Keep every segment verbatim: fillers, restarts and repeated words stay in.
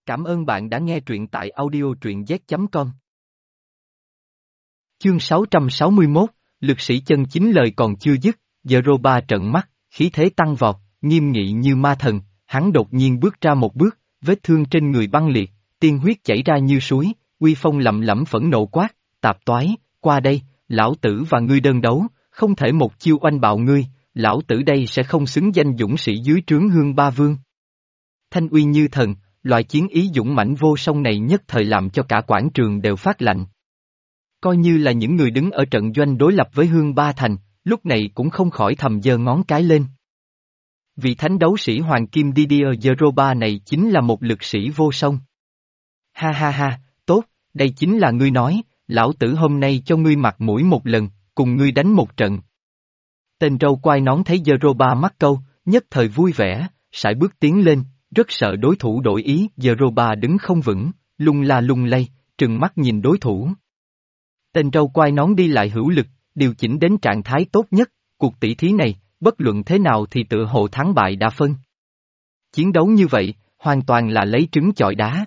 Cảm ơn bạn đã nghe truyện tại audio truyện z chấm com. Chương sáu trăm sáu mươi mốt, lực sĩ chân chính lời còn chưa dứt, Europa trợn mắt, khí thế tăng vọt, nghiêm nghị như ma thần, hắn đột nhiên bước ra một bước, vết thương trên người băng liệt, tiên huyết chảy ra như suối, uy phong lẩm lẩm phẫn nộ quát, tạp toái, qua đây, lão tử và ngươi đơn đấu, không thể một chiêu oanh bạo ngươi, lão tử đây sẽ không xứng danh dũng sĩ dưới trướng Hương Ba Vương. Thanh uy như thần, loại chiến ý dũng mãnh vô song này nhất thời làm cho cả quảng trường đều phát lạnh. Coi như là những người đứng ở trận doanh đối lập với Hương Ba Thành, lúc này cũng không khỏi thầm giơ ngón cái lên. Vị thánh đấu sĩ Hoàng Kim Didier Europa này chính là một lực sĩ vô song. Ha ha ha, tốt, đây chính là ngươi nói, lão tử hôm nay cho ngươi mặt mũi một lần, cùng ngươi đánh một trận. Tên râu quai nón thấy Europa mắc câu, nhất thời vui vẻ, sải bước tiến lên, rất sợ đối thủ đổi ý. Europa đứng không vững, lung la lung lay, trừng mắt nhìn đối thủ. Tên râu quai nón đi lại hữu lực, điều chỉnh đến trạng thái tốt nhất, cuộc tỷ thí này, bất luận thế nào thì tựa hồ thắng bại đã phân. Chiến đấu như vậy, hoàn toàn là lấy trứng chọi đá.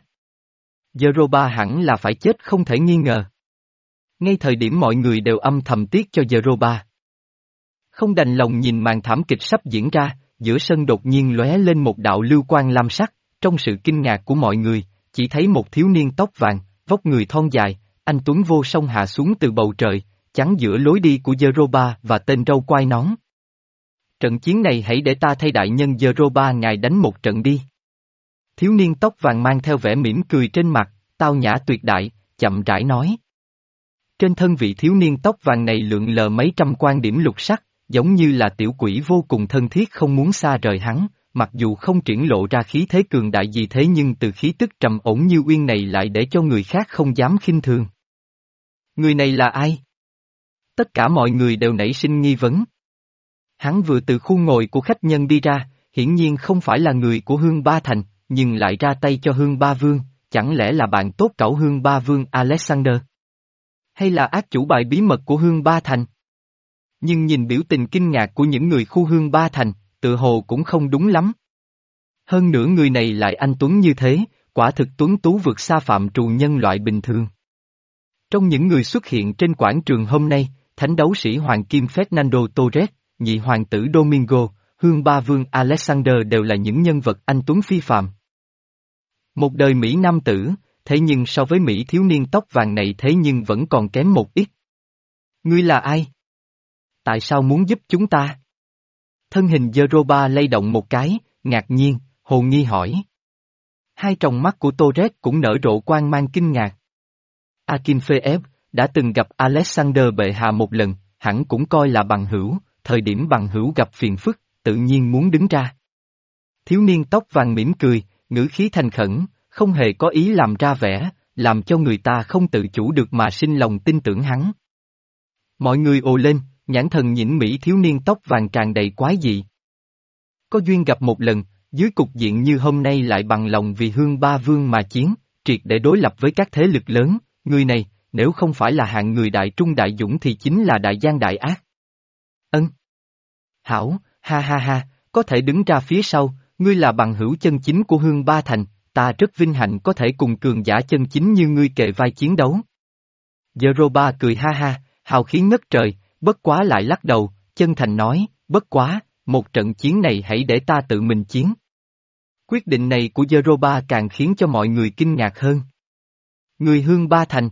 Europa hẳn là phải chết không thể nghi ngờ. Ngay thời điểm mọi người đều âm thầm tiếc cho Europa. Không đành lòng nhìn màn thảm kịch sắp diễn ra, giữa sân đột nhiên lóe lên một đạo lưu quang lam sắc, trong sự kinh ngạc của mọi người, chỉ thấy một thiếu niên tóc vàng, vóc người thon dài, anh tuấn vô song hạ xuống từ bầu trời, chắn giữa lối đi của Europa và tên râu quai nón. Trận chiến này hãy để ta thay đại nhân Europa ngài đánh một trận đi. Thiếu niên tóc vàng mang theo vẻ mỉm cười trên mặt, tao nhã tuyệt đại, chậm rãi nói. Trên thân vị thiếu niên tóc vàng này lượn lờ mấy trăm quan điểm lục sắc, giống như là tiểu quỷ vô cùng thân thiết không muốn xa rời hắn, mặc dù không triển lộ ra khí thế cường đại gì thế nhưng từ khí tức trầm ổn như uyên này lại để cho người khác không dám khinh thường. Người này là ai? Tất cả mọi người đều nảy sinh nghi vấn. Hắn vừa từ khu ngồi của khách nhân đi ra, hiển nhiên không phải là người của Hương Ba Thành, nhưng lại ra tay cho Hương Ba Vương, chẳng lẽ là bạn tốt cẩu Hương Ba Vương Alexander? Hay là ác chủ bài bí mật của Hương Ba Thành? Nhưng nhìn biểu tình kinh ngạc của những người khu Hương Ba Thành, tự hồ cũng không đúng lắm. Hơn nữa người này lại anh tuấn như thế, quả thực tuấn tú vượt xa phạm trù nhân loại bình thường. Trong những người xuất hiện trên quảng trường hôm nay, thánh đấu sĩ Hoàng Kim Fernando Torres, nhị hoàng tử Domingo, Hương Ba Vương Alexander đều là những nhân vật anh tuấn phi phàm. Một đời Mỹ nam tử, thế nhưng so với Mỹ thiếu niên tóc vàng này thế nhưng vẫn còn kém một ít. Ngươi là ai? Tại sao muốn giúp chúng ta? Thân hình Europa lay động một cái, ngạc nhiên, hồ nghi hỏi. Hai tròng mắt của Torres cũng nở rộ quang mang kinh ngạc. Akinfeev đã từng gặp Alexander bệ hạ một lần, hẳn cũng coi là bằng hữu, thời điểm bằng hữu gặp phiền phức, tự nhiên muốn đứng ra. Thiếu niên tóc vàng mỉm cười, ngữ khí thành khẩn, không hề có ý làm ra vẻ, làm cho người ta không tự chủ được mà sinh lòng tin tưởng hắn. Mọi người ồ lên, nhãn thần nhĩnh Mỹ thiếu niên tóc vàng tràn đầy quái dị. Có duyên gặp một lần, dưới cục diện như hôm nay lại bằng lòng vì Hương Ba Vương mà chiến, triệt để đối lập với các thế lực lớn, người này, nếu không phải là hạng người đại trung đại dũng thì chính là đại gian đại ác. Ân. Hảo, ha ha ha, có thể đứng ra phía sau, ngươi là bằng hữu chân chính của Hương Ba Thành, ta rất vinh hạnh có thể cùng cường giả chân chính như ngươi kề vai chiến đấu. Europa cười ha ha, hào khí ngất trời, bất quá lại lắc đầu, chân thành nói, bất quá, một trận chiến này hãy để ta tự mình chiến. Quyết định này của Europa càng khiến cho mọi người kinh ngạc hơn. Người Hương Ba Thành.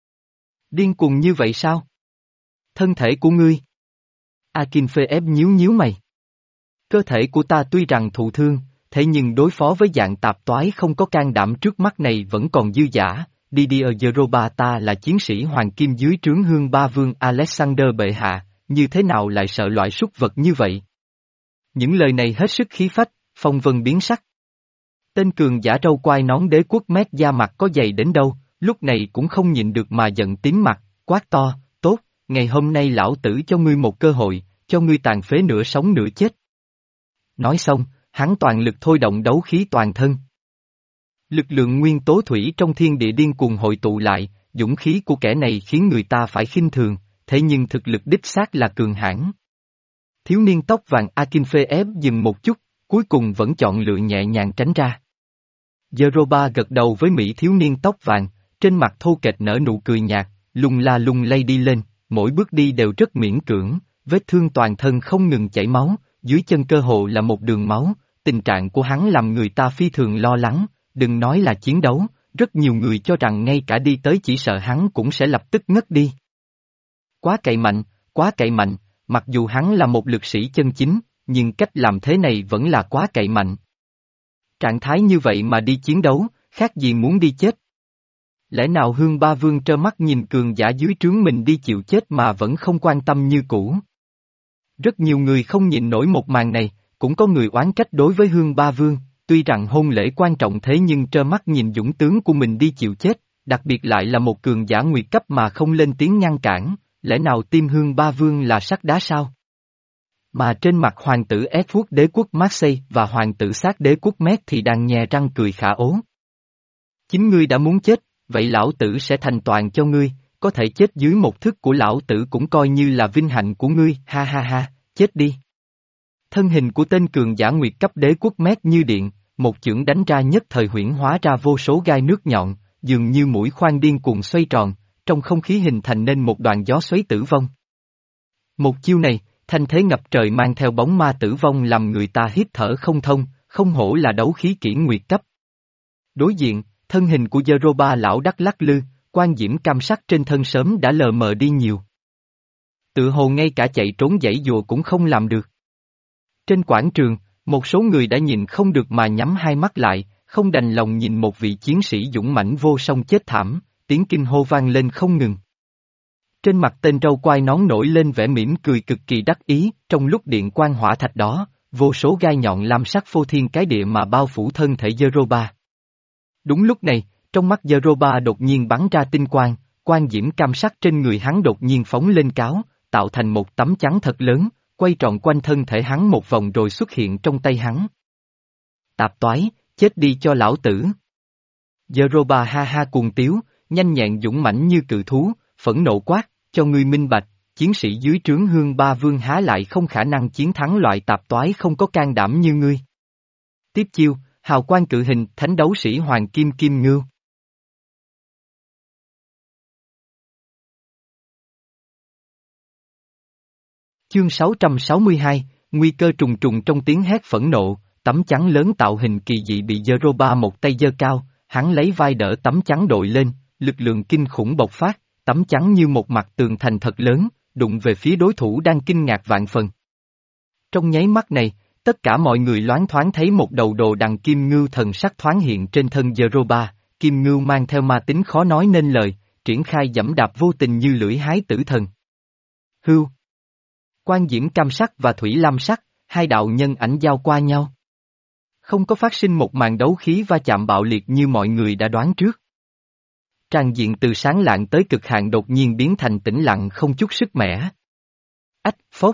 Điên cuồng như vậy sao? Thân thể của ngươi. Akinfeev nhíu nhíu mày. Cơ thể của ta tuy rằng thụ thương, thế nhưng đối phó với dạng tạp toái không có can đảm trước mắt này vẫn còn dư dả. Didier Europa ta là chiến sĩ hoàng kim dưới trướng Hương Ba Vương Alexander bệ hạ, như thế nào lại sợ loại súc vật như vậy? Những lời này hết sức khí phách, phong vân biến sắc. Tên cường giả râu quai nón đế quốc mét da mặt có dày đến đâu, lúc này cũng không nhịn được mà giận tím mặt, quát to, tốt, ngày hôm nay lão tử cho ngươi một cơ hội, cho ngươi tàn phế nửa sống nửa chết. Nói xong, hắn toàn lực thôi động đấu khí toàn thân. Lực lượng nguyên tố thủy trong thiên địa điên cuồng hội tụ lại, dũng khí của kẻ này khiến người ta phải khinh thường, thế nhưng thực lực đích xác là cường hãn. Thiếu niên tóc vàng Akinfeev dừng một chút, cuối cùng vẫn chọn lựa nhẹ nhàng tránh ra. Yeroba gật đầu với Mỹ thiếu niên tóc vàng, trên mặt thô kệch nở nụ cười nhạt, lung la lung lay đi lên, mỗi bước đi đều rất miễn cưỡng, vết thương toàn thân không ngừng chảy máu, dưới chân cơ hồ là một đường máu, tình trạng của hắn làm người ta phi thường lo lắng, đừng nói là chiến đấu, rất nhiều người cho rằng ngay cả đi tới chỉ sợ hắn cũng sẽ lập tức ngất đi. Quá cậy mạnh, quá cậy mạnh, mặc dù hắn là một lực sĩ chân chính, nhưng cách làm thế này vẫn là quá cậy mạnh. Trạng thái như vậy mà đi chiến đấu, khác gì muốn đi chết. Lẽ nào Hương Ba Vương trơ mắt nhìn cường giả dưới trướng mình đi chịu chết mà vẫn không quan tâm như cũ? Rất nhiều người không nhịn nổi một màn này, cũng có người oán trách đối với Hương Ba Vương, tuy rằng hôn lễ quan trọng thế nhưng trơ mắt nhìn dũng tướng của mình đi chịu chết, đặc biệt lại là một cường giả nguyệt cấp mà không lên tiếng ngăn cản, lẽ nào tim Hương Ba Vương là sắt đá sao? Mà trên mặt hoàng tử Edward đế quốc Marseille và hoàng tử sát đế quốc Metz thì đang nhè răng cười khả ố. Chính ngươi đã muốn chết, vậy lão tử sẽ thành toàn cho ngươi, có thể chết dưới một thức của lão tử cũng coi như là vinh hạnh của ngươi, ha ha ha, chết đi. Thân hình của tên cường giả nguyệt cấp đế quốc Metz như điện, một chưởng đánh ra nhất thời huyễn hóa ra vô số gai nước nhọn, dường như mũi khoan điên cuồng xoay tròn, trong không khí hình thành nên một đoàn gió xoáy tử vong. Một chiêu này, thanh thế ngập trời mang theo bóng ma tử vong làm người ta hít thở không thông, không hổ là đấu khí kỹ nguyệt cấp. Đối diện, thân hình của Yeroba lão đắc lắc lư, quan diễm cam sắc trên thân sớm đã lờ mờ đi nhiều. Tự hồ ngay cả chạy trốn giãy dùa cũng không làm được. Trên quảng trường, một số người đã nhìn không được mà nhắm hai mắt lại, không đành lòng nhìn một vị chiến sĩ dũng mãnh vô song chết thảm, tiếng kinh hô vang lên không ngừng. Trên mặt tên râu quai nón nổi lên vẻ mỉm cười cực kỳ đắc ý, trong lúc điện quang hỏa thạch đó, vô số gai nhọn lam sắc phô thiên cái địa mà bao phủ thân thể Yeroba. Đúng lúc này, trong mắt Yeroba đột nhiên bắn ra tinh quang, quang diễm cam sắc trên người hắn đột nhiên phóng lên cao, tạo thành một tấm chắn thật lớn, quay tròn quanh thân thể hắn một vòng rồi xuất hiện trong tay hắn. Tạp toái, chết đi cho lão tử. Yeroba ha ha cuồng tiếu, nhanh nhẹn dũng mãnh như cự thú, phẫn nộ quát, cho ngươi minh bạch, chiến sĩ dưới trướng Hương Ba Vương há lại không khả năng chiến thắng loại tạp toái không có can đảm như ngươi. Tiếp chiêu, hào quang cự hình, thánh đấu sĩ Hoàng Kim Kim Ngưu. Chương sáu trăm sáu mươi hai, nguy cơ trùng trùng trong tiếng hét phẫn nộ, tấm chắn lớn tạo hình kỳ dị bị Yeroba một tay giơ cao, hắn lấy vai đỡ tấm chắn đội lên, lực lượng kinh khủng bộc phát, tấm chắn như một mặt tường thành thật lớn, đụng về phía đối thủ đang kinh ngạc vạn phần. Trong nháy mắt này, tất cả mọi người loáng thoáng thấy một đầu đồ đằng kim ngưu thần sắc thoáng hiện trên thân Yeroba, kim ngưu mang theo ma tính khó nói nên lời, triển khai giẫm đạp vô tình như lưỡi hái tử thần. Hưu. Quang diễm cam sắc và thủy lam sắc, hai đạo nhân ảnh giao qua nhau. Không có phát sinh một màn đấu khí va chạm bạo liệt như mọi người đã đoán trước. Tràn diện từ sáng lạng tới cực hạn đột nhiên biến thành tĩnh lặng không chút sức mẻ. Ách, phốt.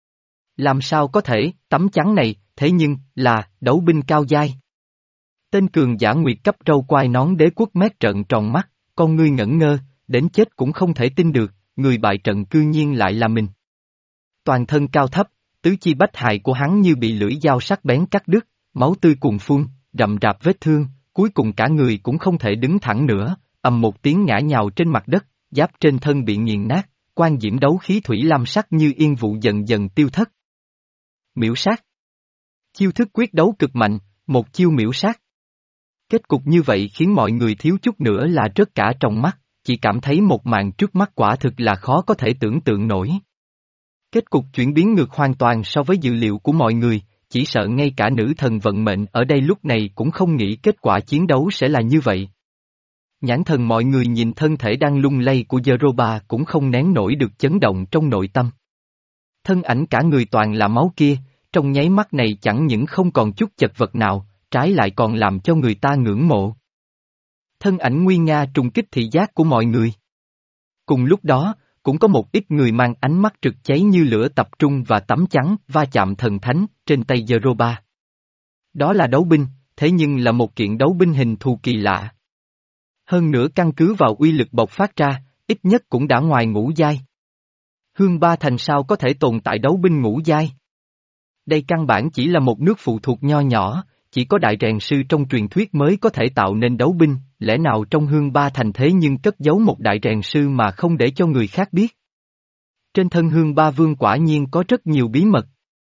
Làm sao có thể, tấm chắn này, thế nhưng, là, đấu binh cao giai. Tên cường giả nguyệt cấp râu quai nón đế quốc Metz trợn tròn mắt, con ngươi ngẩn ngơ, đến chết cũng không thể tin được, người bại trận cư nhiên lại là mình. Toàn thân cao thấp, tứ chi bách hại của hắn như bị lưỡi dao sắc bén cắt đứt, máu tươi cuồn phun, rậm rạp vết thương, cuối cùng cả người cũng không thể đứng thẳng nữa, ầm một tiếng ngã nhào trên mặt đất, giáp trên thân bị nghiền nát, quan diễm đấu khí thủy lam sắc như yên vụ dần dần tiêu thất. Miễu sát. Chiêu thức quyết đấu cực mạnh, một chiêu miễu sát. Kết cục như vậy khiến mọi người thiếu chút nữa là rớt cả trong mắt, chỉ cảm thấy một màn trước mắt quả thực là khó có thể tưởng tượng nổi. Kết cục chuyển biến ngược hoàn toàn so với dự liệu của mọi người, chỉ sợ ngay cả nữ thần vận mệnh ở đây lúc này cũng không nghĩ kết quả chiến đấu sẽ là như vậy. Nhãn thần mọi người nhìn thân thể đang lung lay của Yeroba cũng không nén nổi được chấn động trong nội tâm. Thân ảnh cả người toàn là máu kia, trong nháy mắt này chẳng những không còn chút chật vật nào, trái lại còn làm cho người ta ngưỡng mộ. Thân ảnh nguy nga trùng kích thị giác của mọi người. Cùng lúc đó, cũng có một ít người mang ánh mắt rực cháy như lửa tập trung và tấm chắn va chạm thần thánh trên tay Yeroba. Đó là đấu binh, thế nhưng là một kiện đấu binh hình thù kỳ lạ. Hơn nữa căn cứ vào uy lực bộc phát ra, ít nhất cũng đã ngoài ngũ giai. Hương Ba Thành sao có thể tồn tại đấu binh ngũ giai? Đây căn bản chỉ là một nước phụ thuộc nho nhỏ, chỉ có đại rèn sư trong truyền thuyết mới có thể tạo nên đấu binh, lẽ nào trong Hương Ba Thành thế nhưng cất giấu một đại rèn sư mà không để cho người khác biết? Trên thân Hương Ba Vương quả nhiên có rất nhiều bí mật.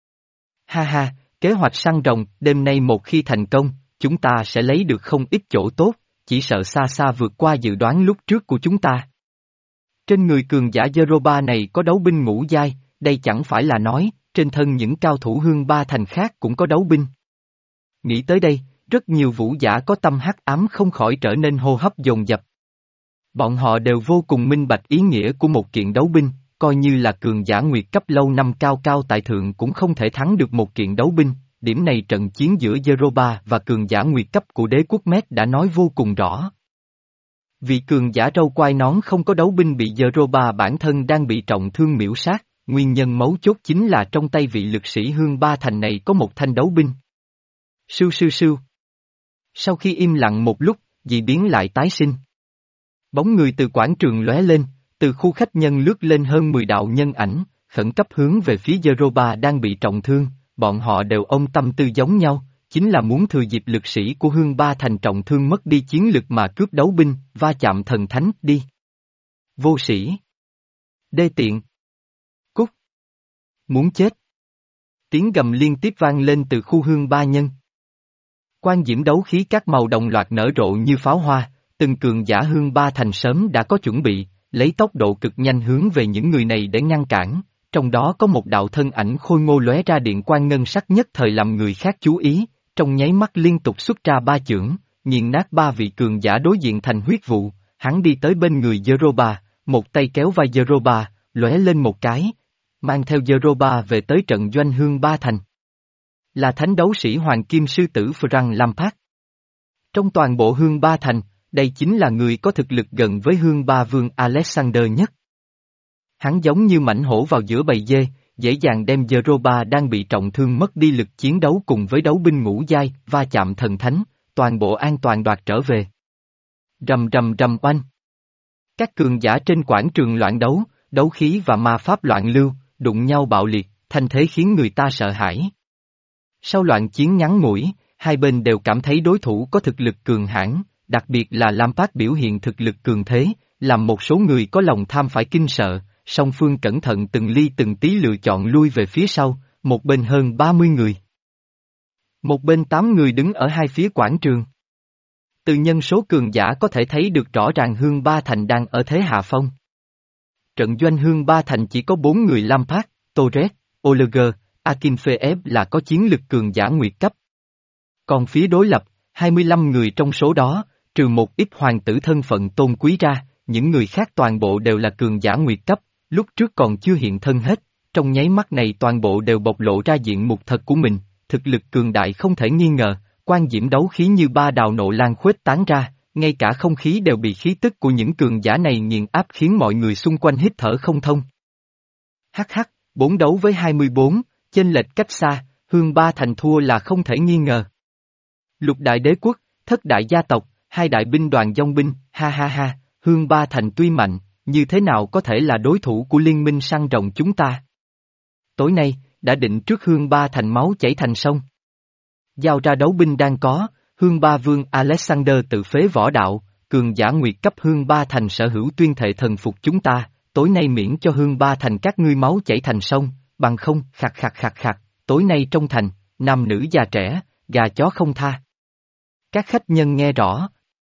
Ha ha, kế hoạch săn rồng, đêm nay một khi thành công, chúng ta sẽ lấy được không ít chỗ tốt, chỉ sợ xa xa vượt qua dự đoán lúc trước của chúng ta. Trên người cường giả Yoruba này có đấu binh ngũ giai, đây chẳng phải là nói, trên thân những cao thủ Hương Ba Thành khác cũng có đấu binh. Nghĩ tới đây, rất nhiều vũ giả có tâm hắc ám không khỏi trở nên hô hấp dồn dập. Bọn họ đều vô cùng minh bạch ý nghĩa của một kiện đấu binh, coi như là cường giả nguyệt cấp lâu năm cao cao tại thượng cũng không thể thắng được một kiện đấu binh, điểm này trận chiến giữa Yoruba và cường giả nguyệt cấp của đế quốc Met đã nói vô cùng rõ. Vì cường giả râu quai nón không có đấu binh bị Yoruba bản thân đang bị trọng thương miễu sát, nguyên nhân mấu chốt chính là trong tay vị lực sĩ Hương Ba Thành này có một thanh đấu binh. Sưu sưu sưu. Sau khi im lặng một lúc, dị biến lại tái sinh. Bóng người từ quảng trường lóe lên, từ khu khách nhân lướt lên hơn mười đạo nhân ảnh, khẩn cấp hướng về phía Yoruba đang bị trọng thương, bọn họ đều ôm tâm tư giống nhau, chính là muốn thừa dịp lực sĩ của Hương Ba Thành trọng thương mất đi chiến lực mà cướp đấu binh, va chạm thần thánh, đi. Vô sĩ. Đê tiện. Cút. Muốn chết. Tiếng gầm liên tiếp vang lên từ khu Hương Ba Nhân. Quan diễm đấu khí các màu đồng loạt nở rộ như pháo hoa, từng cường giả Hương Ba Thành sớm đã có chuẩn bị, lấy tốc độ cực nhanh hướng về những người này để ngăn cản, trong đó có một đạo thân ảnh khôi ngô lóe ra điện quang ngân sắc nhất thời làm người khác chú ý, trong nháy mắt liên tục xuất ra ba chưởng, nghiền nát ba vị cường giả đối diện thành huyết vụ, hắn đi tới bên người Yoruba, một tay kéo vai Yoruba, lóe lên một cái, mang theo Yoruba về tới trận doanh Hương Ba Thành. Là thánh đấu sĩ Hoàng Kim Sư Tử Frank Lampard. Trong toàn bộ Hương Ba Thành, đây chính là người có thực lực gần với Hương Ba Vương Alexander nhất. Hắn giống như mãnh hổ vào giữa bầy dê, dễ dàng đem Yoruba đang bị trọng thương mất đi lực chiến đấu cùng với đấu binh ngũ giai, va chạm thần thánh, toàn bộ an toàn đoạt trở về. Rầm rầm rầm oanh. Các cường giả trên quảng trường loạn đấu, đấu khí và ma pháp loạn lưu, đụng nhau bạo liệt, thanh thế khiến người ta sợ hãi. Sau loạn chiến ngắn ngủi, hai bên đều cảm thấy đối thủ có thực lực cường hãn, đặc biệt là Lampard biểu hiện thực lực cường thế, làm một số người có lòng tham phải kinh sợ, song phương cẩn thận từng ly từng tí lựa chọn lui về phía sau, một bên hơn ba mươi người. Một bên tám người đứng ở hai phía quảng trường. Từ nhân số cường giả có thể thấy được rõ ràng Hương Ba Thành đang ở thế hạ phong. Trận doanh Hương Ba Thành chỉ có bốn người Lampard, Torres, Oleger, Akinfeev là có chiến lực cường giả nguyệt cấp. Còn phía đối lập, hai mươi lăm người trong số đó, trừ một ít hoàng tử thân phận tôn quý ra, những người khác toàn bộ đều là cường giả nguyệt cấp, lúc trước còn chưa hiện thân hết, trong nháy mắt này toàn bộ đều bộc lộ ra diện mục thật của mình, thực lực cường đại không thể nghi ngờ, quan diễm đấu khí như ba đào nộ lan khuếch tán ra, ngay cả không khí đều bị khí tức của những cường giả này nghiền áp khiến mọi người xung quanh hít thở không thông. Hắc hắc, bốn đấu với hai mươi bốn, chênh lệch cách xa, Hương Ba Thành thua là không thể nghi ngờ. Lục đại đế quốc, thất đại gia tộc, hai đại binh đoàn dòng binh, ha ha ha, Hương Ba Thành tuy mạnh, như thế nào có thể là đối thủ của liên minh săn rồng chúng ta? Tối nay, đã định trước Hương Ba Thành máu chảy thành sông. Giao ra đấu binh đang có, Hương Ba Vương Alexander tự phế võ đạo, cường giả nguyệt cấp Hương Ba Thành sở hữu tuyên thệ thần phục chúng ta, tối nay miễn cho Hương Ba Thành các ngươi máu chảy thành sông, bằng không, khạc khạc khạc khạc, tối nay trong thành, nam nữ già trẻ, gà chó không tha. Các khách nhân nghe rõ.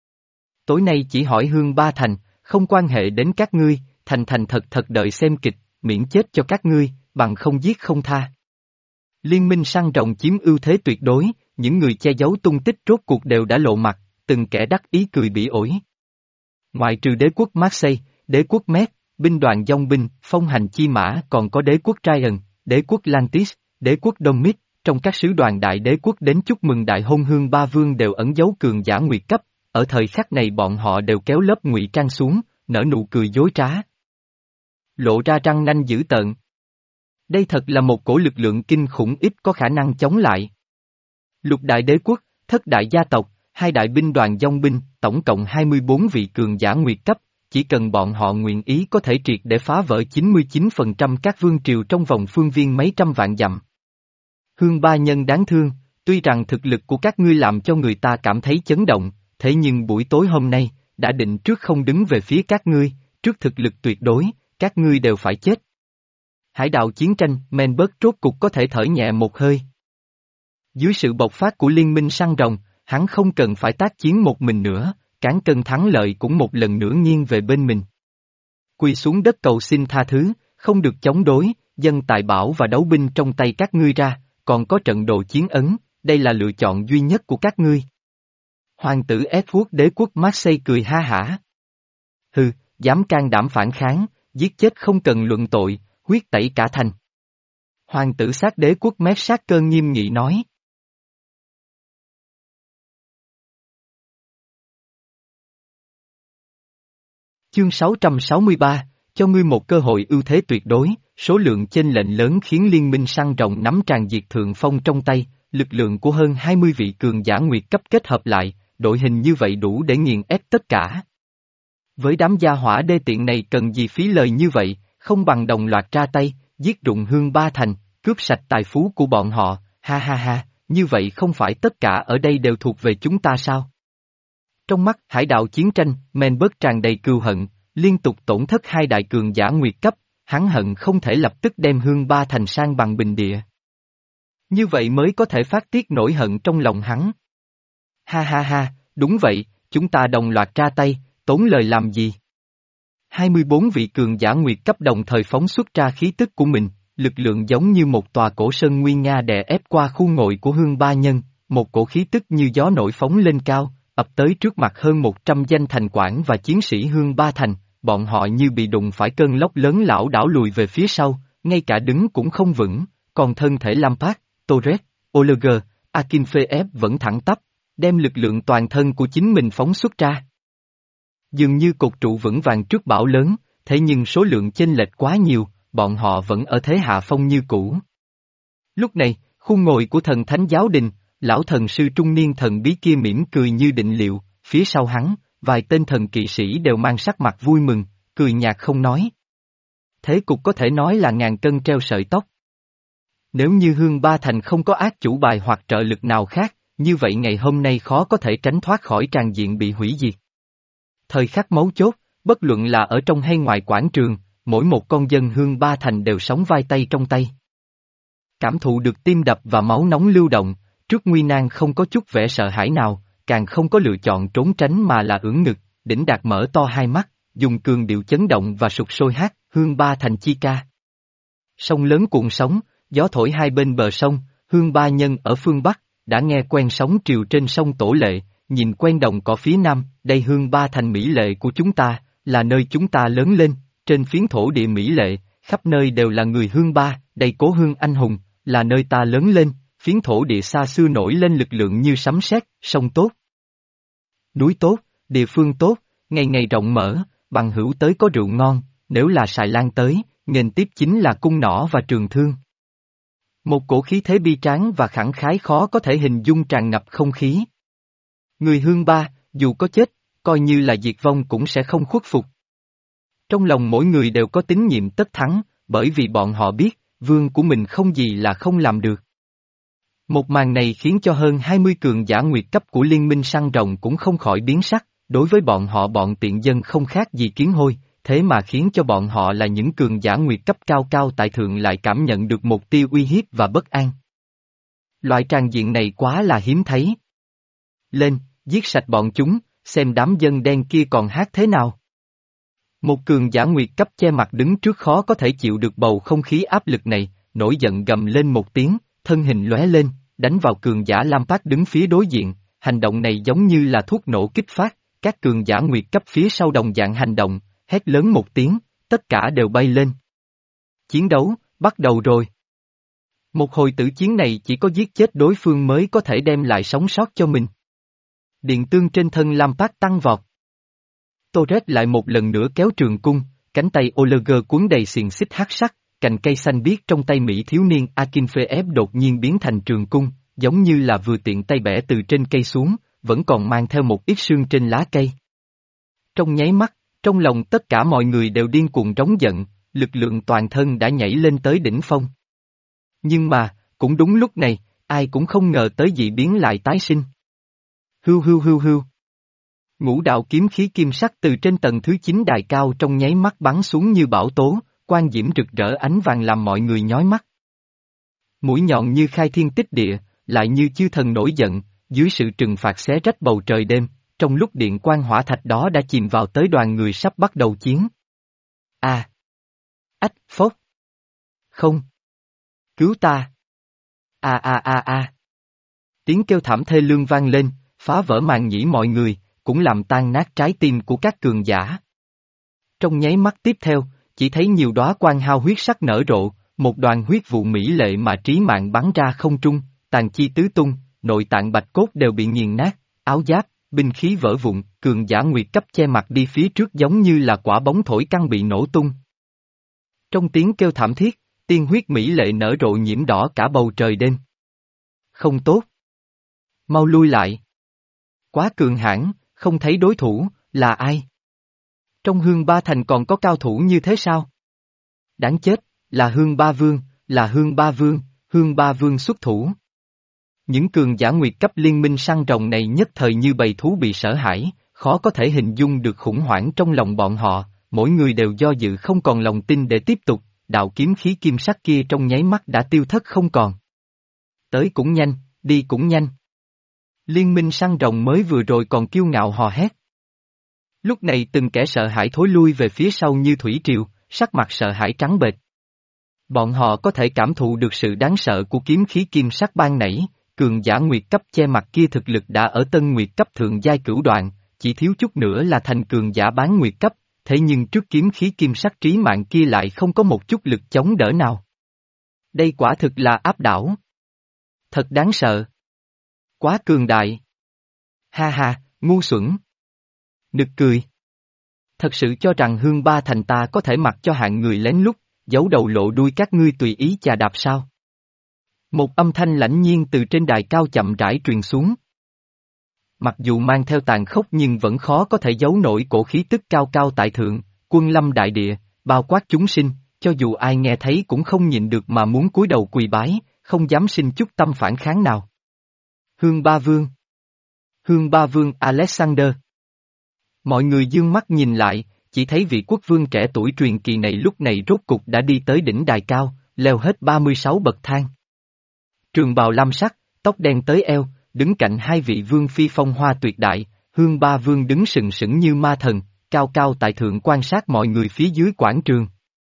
Tối nay chỉ hỏi Hương Ba Thành, không quan hệ đến các ngươi, thành thành thật thật đợi xem kịch, miễn chết cho các ngươi, bằng không giết không tha. Liên minh săn rồng chiếm ưu thế tuyệt đối, những người che giấu tung tích rốt cuộc đều đã lộ mặt, từng kẻ đắc ý cười bỉ ổi. Ngoại trừ đế quốc Marseille, đế quốc Met, binh đoàn dòng binh, phong hành chi mã còn có đế quốc Traian, đế quốc Lantis, đế quốc Domit, trong các sứ đoàn đại đế quốc đến chúc mừng đại hôn Hương Ba Vương đều ẩn giấu cường giả nguyệt cấp, ở thời khắc này bọn họ đều kéo lớp ngụy trang xuống, nở nụ cười dối trá. Lộ ra răng nanh dữ tợn. Đây thật là một cổ lực lượng kinh khủng ít có khả năng chống lại. Lục đại đế quốc, thất đại gia tộc, hai đại binh đoàn dòng binh, tổng cộng hai mươi bốn vị cường giả nguyệt cấp, chỉ cần bọn họ nguyện ý có thể triệt để phá vỡ chín mươi chín phần trăm các vương triều trong vòng phương viên mấy trăm vạn dặm. Hương Ba Nhân đáng thương, tuy rằng thực lực của các ngươi làm cho người ta cảm thấy chấn động, thế nhưng buổi tối hôm nay, đã định trước không đứng về phía các ngươi, trước thực lực tuyệt đối, các ngươi đều phải chết. Hải đạo chiến tranh, Menberg rốt cục có thể thở nhẹ một hơi. Dưới sự bộc phát của liên minh săn rồng, hắn không cần phải tác chiến một mình nữa, cán cân thắng lợi cũng một lần nữa nghiêng về bên mình. Quỳ xuống đất cầu xin tha thứ, không được chống đối, dân tài bảo và đấu binh trong tay các ngươi ra, còn có trận đồ chiến ấn, đây là lựa chọn duy nhất của các ngươi. Hoàng tử Edward đế quốc Marseille cười ha hả. Hừ, dám can đảm phản kháng, giết chết không cần luận tội, huyết tẩy cả thành. Hoàng tử sát đế quốc mét sát cơn nghiêm nghị nói. Chương sáu trăm sáu mươi ba, cho ngươi một cơ hội ưu thế tuyệt đối, số lượng chênh lệnh lớn khiến liên minh săn rồng nắm tràn diệt thượng phong trong tay, lực lượng của hơn hai mươi vị cường giả nguyệt cấp kết hợp lại, đội hình như vậy đủ để nghiền ép tất cả. Với đám gia hỏa đê tiện này cần gì phí lời như vậy, không bằng đồng loạt ra tay, giết rụng hương ba thành, cướp sạch tài phú của bọn họ, ha ha ha, như vậy không phải tất cả ở đây đều thuộc về chúng ta sao? Trong mắt hải đạo chiến tranh, Menberg tràn đầy cừu hận, liên tục tổn thất hai đại cường giả nguyệt cấp, hắn hận không thể lập tức đem hương ba thành sang bằng bình địa. Như vậy mới có thể phát tiết nỗi hận trong lòng hắn. Ha ha ha, đúng vậy, chúng ta đồng loạt ra tay, tốn lời làm gì? hai mươi bốn vị cường giả nguyệt cấp đồng thời phóng xuất ra khí tức của mình, lực lượng giống như một tòa cổ sơn nguy nga đè ép qua khu ngồi của hương ba nhân, một cổ khí tức như gió nổi phóng lên cao, ập tới trước mặt hơn một trăm danh thành quản và chiến sĩ hương ba thành, bọn họ như bị đụng phải cơn lốc lớn lảo đảo lùi về phía sau, ngay cả đứng cũng không vững, còn thân thể Lampard, Torres, Oleger, Akinfeev vẫn thẳng tắp, đem lực lượng toàn thân của chính mình phóng xuất ra. Dường như cột trụ vững vàng trước bão lớn, thế nhưng số lượng chênh lệch quá nhiều, bọn họ vẫn ở thế hạ phong như cũ. Lúc này, khu ngồi của thần thánh giáo đình, lão thần sư trung niên thần bí kia mỉm cười như định liệu, phía sau hắn, vài tên thần kỵ sĩ đều mang sắc mặt vui mừng, cười nhạt không nói. Thế cục có thể nói là ngàn cân treo sợi tóc. Nếu như hương ba thành không có ác chủ bài hoặc trợ lực nào khác, như vậy ngày hôm nay khó có thể tránh thoát khỏi tràn diện bị hủy diệt. Thời khắc mấu chốt, bất luận là ở trong hay ngoài quảng trường, mỗi một con dân hương ba thành đều sống vai tay trong tay. Cảm thụ được tim đập và máu nóng lưu động, trước nguy nan không có chút vẻ sợ hãi nào, càng không có lựa chọn trốn tránh mà là ưỡn ngực, đỉnh đạt mở to hai mắt, dùng cường điệu chấn động và sục sôi hát, hương ba thành chi ca. Sông lớn cuộn sóng, gió thổi hai bên bờ sông, hương ba nhân ở phương Bắc, đã nghe quen sóng triều trên sông Tổ Lệ, nhìn quen đồng cỏ phía Nam, đây hương ba thành mỹ lệ của chúng ta, là nơi chúng ta lớn lên, trên phiến thổ địa mỹ lệ, khắp nơi đều là người hương ba, đây cố hương anh hùng, là nơi ta lớn lên, phiến thổ địa xa xưa nổi lên lực lượng như sấm sét, sông tốt. Núi tốt, địa phương tốt, ngày ngày rộng mở, bằng hữu tới có rượu ngon, nếu là xài lan tới, nghênh tiếp chính là cung nỏ và trường thương. Một cổ khí thế bi tráng và khẳng khái khó có thể hình dung tràn ngập không khí. Người hương ba, dù có chết, coi như là diệt vong cũng sẽ không khuất phục. Trong lòng mỗi người đều có tín nhiệm tất thắng, bởi vì bọn họ biết, vương của mình không gì là không làm được. Một màn này khiến cho hơn hai mươi cường giả nguyệt cấp của liên minh săn rồng cũng không khỏi biến sắc, đối với bọn họ bọn tiện dân không khác gì kiến hôi, thế mà khiến cho bọn họ là những cường giả nguyệt cấp cao cao tại thượng lại cảm nhận được một tia uy hiếp và bất an. Loại tràn diện này quá là hiếm thấy. Lên, giết sạch bọn chúng, xem đám dân đen kia còn hát thế nào. Một cường giả nguyệt cấp che mặt đứng trước khó có thể chịu được bầu không khí áp lực này, nổi giận gầm lên một tiếng, thân hình lóe lên, đánh vào cường giả Lampard đứng phía đối diện, hành động này giống như là thuốc nổ kích phát, các cường giả nguyệt cấp phía sau đồng dạng hành động, hét lớn một tiếng, tất cả đều bay lên. Chiến đấu, bắt đầu rồi. Một hồi tử chiến này chỉ có giết chết đối phương mới có thể đem lại sống sót cho mình. Điện tương trên thân Lampard tăng vọt. Torres lại một lần nữa kéo trường cung, cánh tay Oleger cuốn đầy xiềng xích hắc sắc, cành cây xanh biếc trong tay Mỹ thiếu niên Akinfeev đột nhiên biến thành trường cung, giống như là vừa tiện tay bẻ từ trên cây xuống, vẫn còn mang theo một ít sương trên lá cây. Trong nháy mắt, trong lòng tất cả mọi người đều điên cuồng trống giận, lực lượng toàn thân đã nhảy lên tới đỉnh phong. Nhưng mà, cũng đúng lúc này, Ai cũng không ngờ tới dị biến lại tái sinh. Hưu hưu hưu hưu. Ngũ đạo kiếm khí kim sắc từ trên tầng thứ chín đài cao trong nháy mắt bắn xuống như bão tố, quang diễm rực rỡ ánh vàng làm mọi người nhói mắt. Mũi nhọn như khai thiên tích địa, lại như chư thần nổi giận, dưới sự trừng phạt xé rách bầu trời đêm, trong lúc điện quang hỏa thạch đó đã chìm vào tới đoàn người sắp bắt đầu chiến. A. À. Ách, phốc. Không. Cứu ta. A a a a. Tiếng kêu thảm thê lương vang lên, phá vỡ màn nhĩ mọi người, cũng làm tan nát trái tim của các cường giả. Trong nháy mắt tiếp theo, chỉ thấy nhiều đóa quang hao huyết sắc nở rộ, một đoàn huyết vụ mỹ lệ mà trí mạng bắn ra không trung, tàn chi tứ tung, nội tạng bạch cốt đều bị nghiền nát, áo giáp, binh khí vỡ vụn, cường giả nguyệt cấp che mặt đi phía trước giống như là quả bóng thổi căng bị nổ tung. Trong tiếng kêu thảm thiết, tiên huyết mỹ lệ nở rộ nhiễm đỏ cả bầu trời đêm. Không tốt. Mau lui lại. Quá cường hãn, không thấy đối thủ, là ai? Trong Hương Ba Thành còn có cao thủ như thế sao? Đáng chết, là Hương Ba Vương, là Hương Ba Vương, Hương Ba Vương xuất thủ. Những cường giả nguyệt cấp liên minh săn rồng này nhất thời như bầy thú bị sợ hãi, khó có thể hình dung được khủng hoảng trong lòng bọn họ, mỗi người đều do dự không còn lòng tin để tiếp tục, đạo kiếm khí kim sắc kia trong nháy mắt đã tiêu thất không còn. Tới cũng nhanh, đi cũng nhanh. Liên minh săn rồng mới vừa rồi còn kiêu ngạo hò hét. Lúc này từng kẻ sợ hãi thối lui về phía sau như thủy triều, sắc mặt sợ hãi trắng bệch. Bọn họ có thể cảm thụ được sự đáng sợ của kiếm khí kim sắc ban nãy, cường giả nguyệt cấp che mặt kia thực lực đã ở tân nguyệt cấp thượng giai cửu đoạn, chỉ thiếu chút nữa là thành cường giả bán nguyệt cấp, thế nhưng trước kiếm khí kim sắc trí mạng kia lại không có một chút lực chống đỡ nào. Đây quả thực là áp đảo. Thật đáng sợ. Quá cường đại. Ha ha, ngu xuẩn. Nực cười. Thật sự cho rằng Hương Ba Thành ta có thể mặc cho hạng người lén lút, giấu đầu lộ đuôi các ngươi tùy ý chà đạp sao? Một âm thanh lãnh nhiên từ trên đài cao chậm rãi truyền xuống. Mặc dù mang theo tàn khốc nhưng vẫn khó có thể giấu nổi cổ khí tức cao cao tại thượng, quân lâm đại địa, bao quát chúng sinh, cho dù ai nghe thấy cũng không nhịn được mà muốn cúi đầu quỳ bái, không dám sinh chút tâm phản kháng nào. Hương Ba Vương. Hương Ba Vương Alexander. Mọi người dương mắt nhìn lại, chỉ thấy vị quốc vương trẻ tuổi truyền kỳ này lúc này rốt cục đã đi tới đỉnh đài cao, leo hết ba mươi sáu bậc thang. Trường bào lam sắc, tóc đen tới eo, đứng cạnh hai vị vương phi phong hoa tuyệt đại, Hương Ba Vương đứng sừng sững như ma thần, cao cao tại thượng quan sát mọi người phía dưới quảng trường.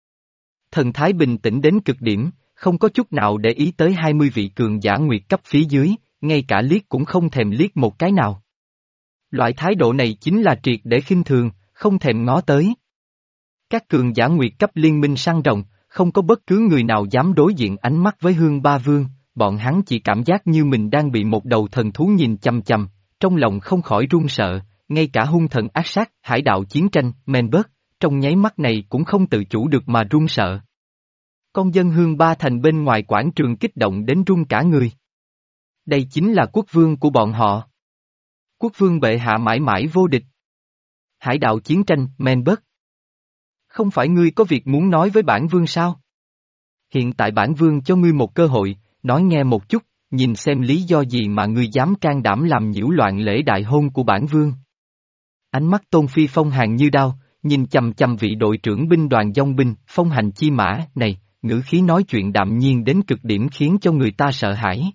Thần thái bình tĩnh đến cực điểm, không có chút nào để ý tới hai mươi vị cường giả nguyệt cấp phía dưới, ngay cả liếc cũng không thèm liếc một cái nào. Loại thái độ này chính là triệt để khinh thường, không thèm ngó tới. Các cường giả nguyệt cấp liên minh săn rồng, không có bất cứ người nào dám đối diện ánh mắt với Hương Ba Vương, bọn hắn chỉ cảm giác như mình đang bị một đầu thần thú nhìn chằm chằm, trong lòng không khỏi run sợ, ngay cả hung thần ác sát, hải đạo chiến tranh, Menberg, trong nháy mắt này cũng không tự chủ được mà run sợ. Con dân Hương Ba Thành bên ngoài quảng trường kích động đến run cả người. Đây chính là quốc vương của bọn họ. Quốc vương bệ hạ mãi mãi vô địch. Hải đạo chiến tranh, Menberg. Không phải ngươi có việc muốn nói với bản vương sao? Hiện tại bản vương cho ngươi một cơ hội, nói nghe một chút, nhìn xem lý do gì mà ngươi dám can đảm làm nhiễu loạn lễ đại hôn của bản vương. Ánh mắt Tôn Phi phong hàn như đao, nhìn chằm chằm vị đội trưởng binh đoàn dông binh, phong hành chi mã, này, ngữ khí nói chuyện đạm nhiên đến cực điểm khiến cho người ta sợ hãi.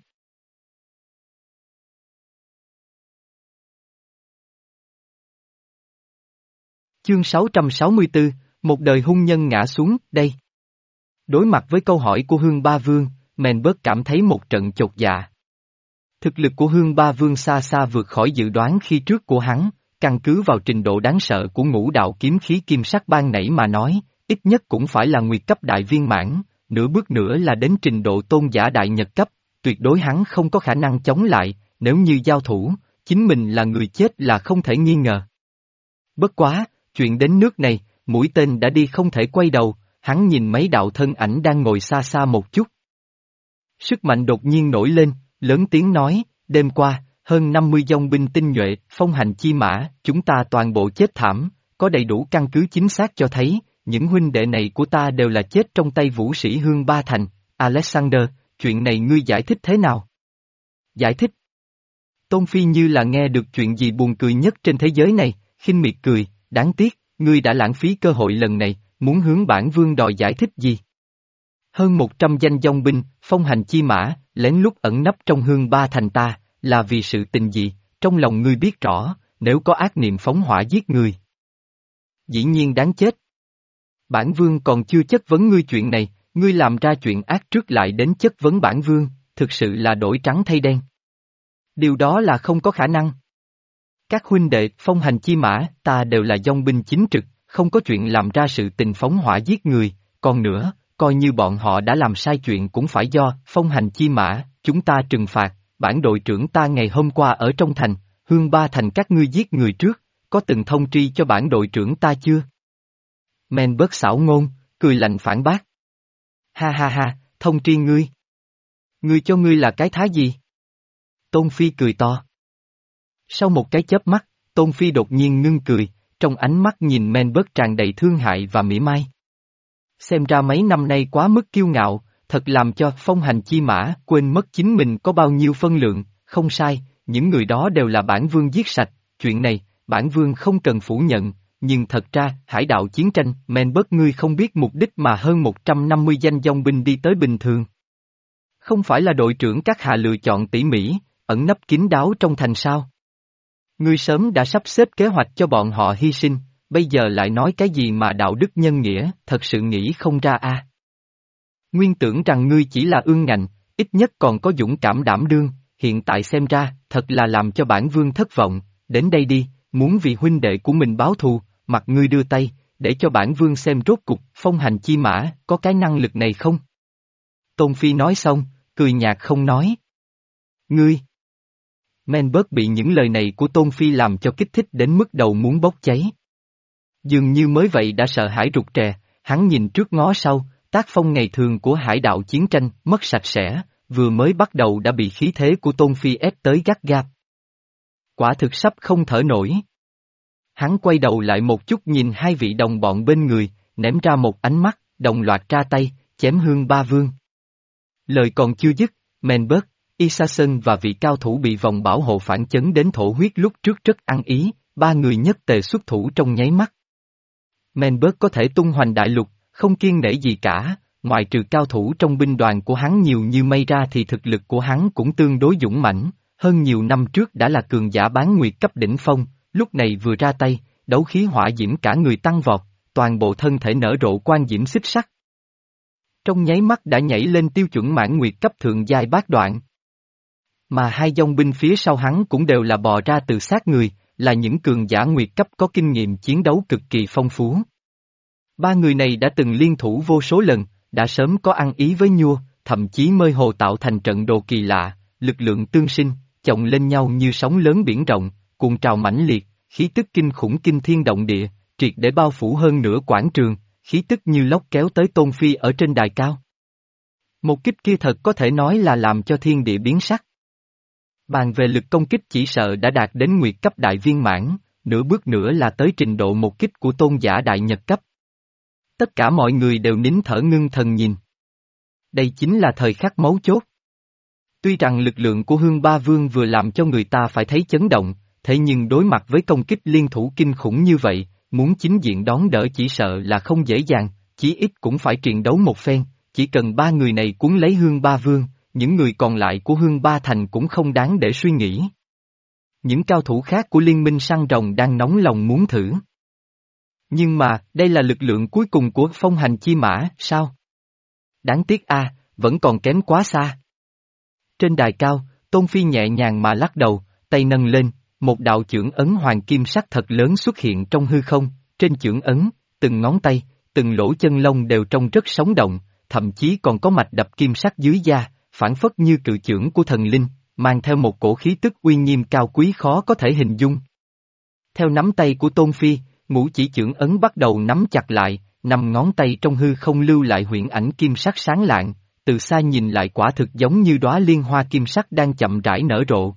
Chương sáu trăm sáu mươi tư, một đời hung nhân ngã xuống, đây. Đối mặt với câu hỏi của Hương Ba Vương, Menberg cảm thấy một trận chột dạ. Thực lực của Hương Ba Vương xa xa vượt khỏi dự đoán khi trước của hắn, căn cứ vào trình độ đáng sợ của ngũ đạo kiếm khí kim sắc ban nãy mà nói, ít nhất cũng phải là nguyệt cấp đại viên mãn, nửa bước nữa là đến trình độ tôn giả đại nhật cấp, tuyệt đối hắn không có khả năng chống lại, nếu như giao thủ, chính mình là người chết là không thể nghi ngờ. Bất quá, chuyện đến nước này, mũi tên đã đi không thể quay đầu, hắn nhìn mấy đạo thân ảnh đang ngồi xa xa một chút. Sức mạnh đột nhiên nổi lên, lớn tiếng nói, đêm qua, hơn năm mươi dòng binh tinh nhuệ, phong hành chi mã, chúng ta toàn bộ chết thảm, có đầy đủ căn cứ chính xác cho thấy, những huynh đệ này của ta đều là chết trong tay vũ sĩ Hương Ba Thành. Alexander, chuyện này ngươi giải thích thế nào? Giải thích. Tôn Phi như là nghe được chuyện gì buồn cười nhất trên thế giới này, khinh miệt cười, đáng tiếc, ngươi đã lãng phí cơ hội lần này, muốn hướng bản vương đòi giải thích gì? Hơn một trăm danh dòng binh, phong hành chi mã, lén lút ẩn nấp trong hương ba thành ta, là vì sự tình gì, trong lòng ngươi biết rõ, nếu có ác niệm phóng hỏa giết người. Dĩ nhiên đáng chết. Bản vương còn chưa chất vấn ngươi chuyện này, ngươi làm ra chuyện ác trước lại đến chất vấn bản vương, thực sự là đổi trắng thay đen. Điều đó là không có khả năng. Các huynh đệ, phong hành chi mã, ta đều là dòng binh chính trực, không có chuyện làm ra sự tình phóng hỏa giết người, còn nữa, coi như bọn họ đã làm sai chuyện cũng phải do phong hành chi mã, chúng ta trừng phạt, bản đội trưởng ta ngày hôm qua ở trong thành, hương ba thành các ngươi giết người trước, có từng thông tri cho bản đội trưởng ta chưa? Men bớt xảo ngôn, cười lạnh phản bác. Ha ha ha, thông tri ngươi. Ngươi cho ngươi là cái thái gì? Tôn Phi cười to. Sau một cái chớp mắt, Tôn Phi đột nhiên ngưng cười, trong ánh mắt nhìn men bớt tràn đầy thương hại và mỉa mai. Xem ra mấy năm nay quá mức kiêu ngạo, thật làm cho phong hành chi mã quên mất chính mình có bao nhiêu phân lượng, không sai, những người đó đều là bản vương giết sạch, chuyện này, bản vương không cần phủ nhận, nhưng thật ra, hải đạo chiến tranh, men bớt ngươi không biết mục đích mà hơn một trăm năm mươi danh dòng binh đi tới bình thường. Không phải là đội trưởng các hạ lựa chọn tỉ mỉ, ẩn nấp kín đáo trong thành sao? Ngươi sớm đã sắp xếp kế hoạch cho bọn họ hy sinh, bây giờ lại nói cái gì mà đạo đức nhân nghĩa, thật sự nghĩ không ra a. À. Nguyên tưởng rằng ngươi chỉ là ương ngạnh, ít nhất còn có dũng cảm đảm đương, hiện tại xem ra, thật là làm cho bản vương thất vọng, đến đây đi, muốn vì huynh đệ của mình báo thù, mặt ngươi đưa tay, để cho bản vương xem rốt cục, phong hành chi mã, có cái năng lực này không? Tôn Phi nói xong, cười nhạt không nói. Ngươi! Men bớt bị những lời này của Tôn Phi làm cho kích thích đến mức đầu muốn bốc cháy. Dường như mới vậy đã sợ hãi rụt rè, hắn nhìn trước ngó sau, tác phong ngày thường của hải đạo chiến tranh mất sạch sẽ, vừa mới bắt đầu đã bị khí thế của Tôn Phi ép tới gắt gao. Quả thực sắp không thở nổi. Hắn quay đầu lại một chút nhìn hai vị đồng bọn bên người, ném ra một ánh mắt, đồng loạt ra tay, chém hương ba vương. Lời còn chưa dứt, Menberg, Isaacson và vị cao thủ bị vòng bảo hộ phản chấn đến thổ huyết lúc trước rất ăn ý, ba người nhất tề xuất thủ trong nháy mắt. Menberg có thể tung hoành đại lục, không kiêng nể gì cả, ngoại trừ cao thủ trong binh đoàn của hắn nhiều như mây ra thì thực lực của hắn cũng tương đối dũng mãnh, hơn nhiều năm trước đã là cường giả bán nguyệt cấp đỉnh phong, lúc này vừa ra tay, đấu khí hỏa diễm cả người tăng vọt, toàn bộ thân thể nở rộ quang diễm xích sắc. Trong nháy mắt đã nhảy lên tiêu chuẩn mãn nguyệt cấp thượng giai bát đoạn. Mà hai dòng binh phía sau hắn cũng đều là bò ra từ xác người, là những cường giả nguyệt cấp có kinh nghiệm chiến đấu cực kỳ phong phú. Ba người này đã từng liên thủ vô số lần, đã sớm có ăn ý với Nhua, thậm chí mơ hồ tạo thành trận đồ kỳ lạ, lực lượng tương sinh, chồng lên nhau như sóng lớn biển rộng, cuồng trào mãnh liệt, khí tức kinh khủng kinh thiên động địa, triệt để bao phủ hơn nửa quảng trường, khí tức như lốc kéo tới Tôn Phi ở trên đài cao. Một kích kia thật có thể nói là làm cho thiên địa biến sắc. Bàn về lực công kích chỉ sợ đã đạt đến nguyệt cấp đại viên mãn, nửa bước nữa là tới trình độ một kích của tôn giả đại nhật cấp. Tất cả mọi người đều nín thở ngưng thần nhìn. Đây chính là thời khắc mấu chốt. Tuy rằng lực lượng của Hương Ba Vương vừa làm cho người ta phải thấy chấn động, thế nhưng đối mặt với công kích liên thủ kinh khủng như vậy, muốn chính diện đón đỡ chỉ sợ là không dễ dàng, chí ít cũng phải triền đấu một phen, chỉ cần ba người này cuốn lấy Hương Ba Vương, những người còn lại của Hương Ba Thành cũng không đáng để suy nghĩ. Những cao thủ khác của Liên minh săn rồng đang nóng lòng muốn thử. Nhưng mà, đây là lực lượng cuối cùng của phong hành chi mã, sao? Đáng tiếc a, vẫn còn kém quá xa. Trên đài cao, Tôn Phi nhẹ nhàng mà lắc đầu, tay nâng lên, một đạo chưởng ấn hoàng kim sắc thật lớn xuất hiện trong hư không, trên chưởng ấn, từng ngón tay, từng lỗ chân lông đều trông rất sống động, thậm chí còn có mạch đập kim sắc dưới da, phản phất như cự chưởng của thần linh, mang theo một cổ khí tức uy nghiêm cao quý khó có thể hình dung. Theo nắm tay của Tôn Phi, ngũ chỉ chưởng ấn bắt đầu nắm chặt lại, năm ngón tay trong hư không lưu lại huyễn ảnh kim sắc sáng lạng, từ xa nhìn lại quả thực giống như đóa liên hoa kim sắc đang chậm rãi nở rộ.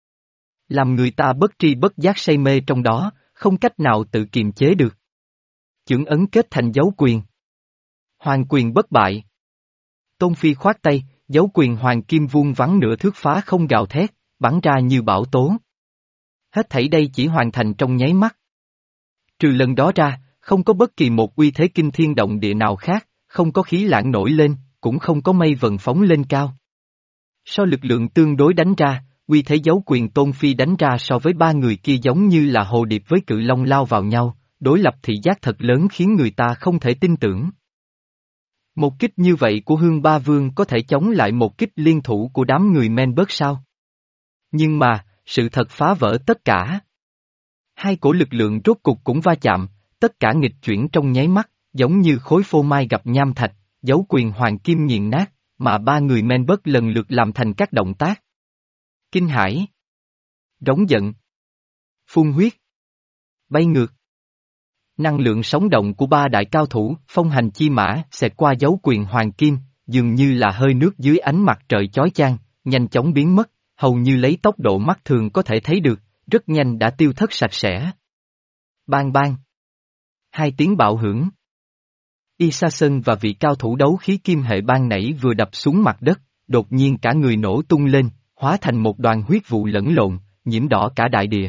Làm người ta bất tri bất giác say mê trong đó, không cách nào tự kiềm chế được. Chưởng ấn kết thành dấu quyền. Hoàng quyền bất bại. Tôn Phi khoát tay, dấu quyền hoàng kim vuông vắn nửa thước phá không gào thét, bắn ra như bão tố. Hết thảy đây chỉ hoàn thành trong nháy mắt. Trừ lần đó ra, không có bất kỳ một uy thế kinh thiên động địa nào khác, không có khí lãng nổi lên, cũng không có mây vần phóng lên cao. So lực lượng tương đối đánh ra, uy thế dấu quyền Tôn Phi đánh ra so với ba người kia giống như là hồ điệp với cự long lao vào nhau, đối lập thị giác thật lớn khiến người ta không thể tin tưởng. Một kích như vậy của Hương Ba Vương có thể chống lại một kích liên thủ của đám người men bớt sao? Nhưng mà, sự thật phá vỡ tất cả. Hai cổ lực lượng rốt cục cũng va chạm, tất cả nghịch chuyển trong nháy mắt, giống như khối phô mai gặp nham thạch, dấu quyền hoàng kim nghiền nát, mà ba người men bớt lần lượt làm thành các động tác. Kinh hãi, rống giận, phun huyết, bay ngược. Năng lượng sống động của ba đại cao thủ, phong hành chi mã, xẹt qua dấu quyền hoàng kim, dường như là hơi nước dưới ánh mặt trời chói chang, nhanh chóng biến mất, hầu như lấy tốc độ mắt thường có thể thấy được, rất nhanh đã tiêu thất sạch sẽ. Bang bang. Hai tiếng bạo hưởng. Y Sa Sơn và vị cao thủ đấu khí kim hệ ban nãy vừa đập xuống mặt đất, đột nhiên cả người nổ tung lên, hóa thành một đoàn huyết vụ lẫn lộn, nhiễm đỏ cả đại địa.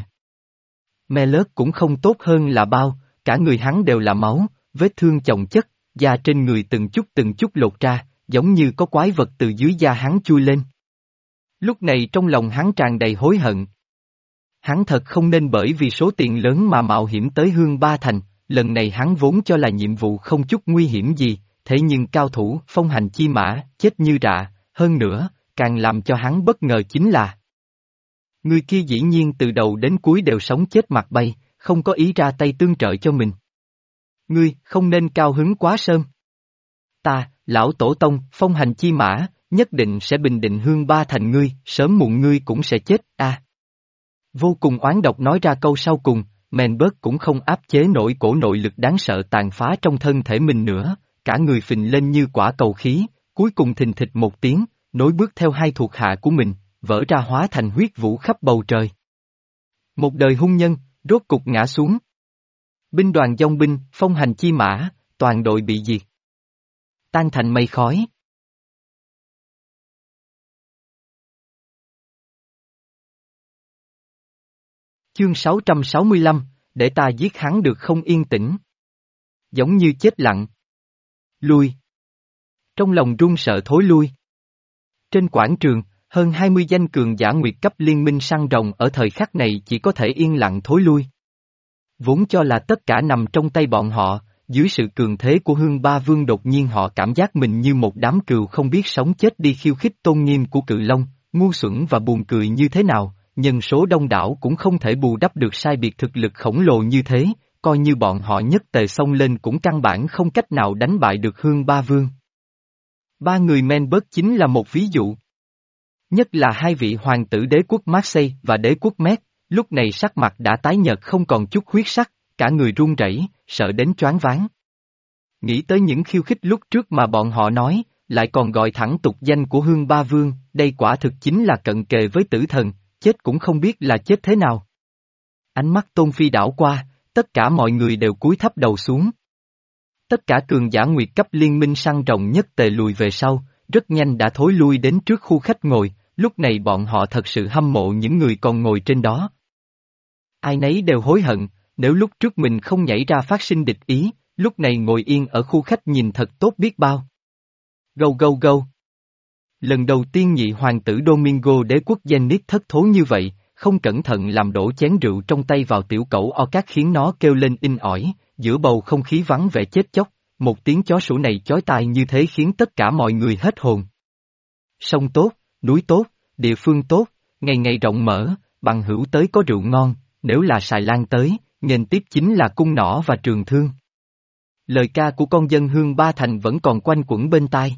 Me lớp cũng không tốt hơn là bao, cả người hắn đều là máu, vết thương chồng chất, da trên người từng chút từng chút lột ra, giống như có quái vật từ dưới da hắn chui lên. Lúc này trong lòng hắn tràn đầy hối hận. Hắn thật không nên bởi vì số tiền lớn mà mạo hiểm tới Hương Ba Thành, lần này hắn vốn cho là nhiệm vụ không chút nguy hiểm gì, thế nhưng cao thủ phong hành chi mã, chết như rạ, hơn nữa, càng làm cho hắn bất ngờ chính là người kia dĩ nhiên từ đầu đến cuối đều sống chết mặt bay, không có ý ra tay tương trợ cho mình. Ngươi, không nên cao hứng quá sớm. Ta, lão tổ tông, phong hành chi mã, nhất định sẽ bình định Hương Ba Thành ngươi, sớm muộn ngươi cũng sẽ chết, a. À. Vô cùng oán độc nói ra câu sau cùng, Menberg cũng không áp chế nổi cổ nội lực đáng sợ tàn phá trong thân thể mình nữa, cả người phình lên như quả cầu khí, cuối cùng thình thịch một tiếng, nối bước theo hai thuộc hạ của mình, vỡ ra hóa thành huyết vũ khắp bầu trời. Một đời hung nhân, rốt cục ngã xuống. Binh đoàn dòng binh, phong hành chi mã, toàn đội bị diệt. Tan thành mây khói. Chương sáu trăm sáu mươi lăm, để ta giết hắn được không yên tĩnh. Giống như chết lặng. Lui. Trong lòng run sợ thối lui. Trên quảng trường, hơn hai mươi danh cường giả nguyệt cấp liên minh săn rồng ở thời khắc này chỉ có thể yên lặng thối lui. Vốn cho là tất cả nằm trong tay bọn họ, dưới sự cường thế của Hương Ba Vương đột nhiên họ cảm giác mình như một đám cừu không biết sống chết đi khiêu khích tôn nghiêm của cự long, ngu xuẩn và buồn cười như thế nào, nhân số đông đảo cũng không thể bù đắp được sai biệt thực lực khổng lồ như thế, coi như bọn họ nhất tề xông lên cũng căn bản không cách nào đánh bại được Hương Ba Vương. Ba người Menberg chính là một ví dụ. Nhất là hai vị hoàng tử đế quốc Marseille và đế quốc Metz, lúc này sắc mặt đã tái nhợt không còn chút huyết sắc, cả người run rẩy, sợ đến choáng váng. Nghĩ tới những khiêu khích lúc trước mà bọn họ nói, lại còn gọi thẳng tục danh của Hương Ba Vương, đây quả thực chính là cận kề với tử thần, chết cũng không biết là chết thế nào. Ánh mắt Tôn Phi đảo qua, tất cả mọi người đều cúi thấp đầu xuống. Tất cả cường giả nguyệt cấp liên minh săn rồng nhất tề lùi về sau, rất nhanh đã thối lui đến trước khu khách ngồi, lúc này bọn họ thật sự hâm mộ những người còn ngồi trên đó. Ai nấy đều hối hận, nếu lúc trước mình không nhảy ra phát sinh địch ý, lúc này ngồi yên ở khu khách nhìn thật tốt biết bao. Gâu gâu gâu. Lần đầu tiên nhị hoàng tử Domingo đế quốc Zenith thất thố như vậy, không cẩn thận làm đổ chén rượu trong tay vào tiểu cẩu Orcat khiến nó kêu lên in ỏi, giữa bầu không khí vắng vẻ chết chóc, một tiếng chó sủa này chói tai như thế khiến tất cả mọi người hết hồn. Sông tốt, núi tốt, địa phương tốt, ngày ngày rộng mở, bằng hữu tới có rượu ngon, nếu là xài lan tới, nghênh tiếp chính là cung nỏ và trường thương. Lời ca của con dân Hương Ba Thành vẫn còn quanh quẩn bên tai.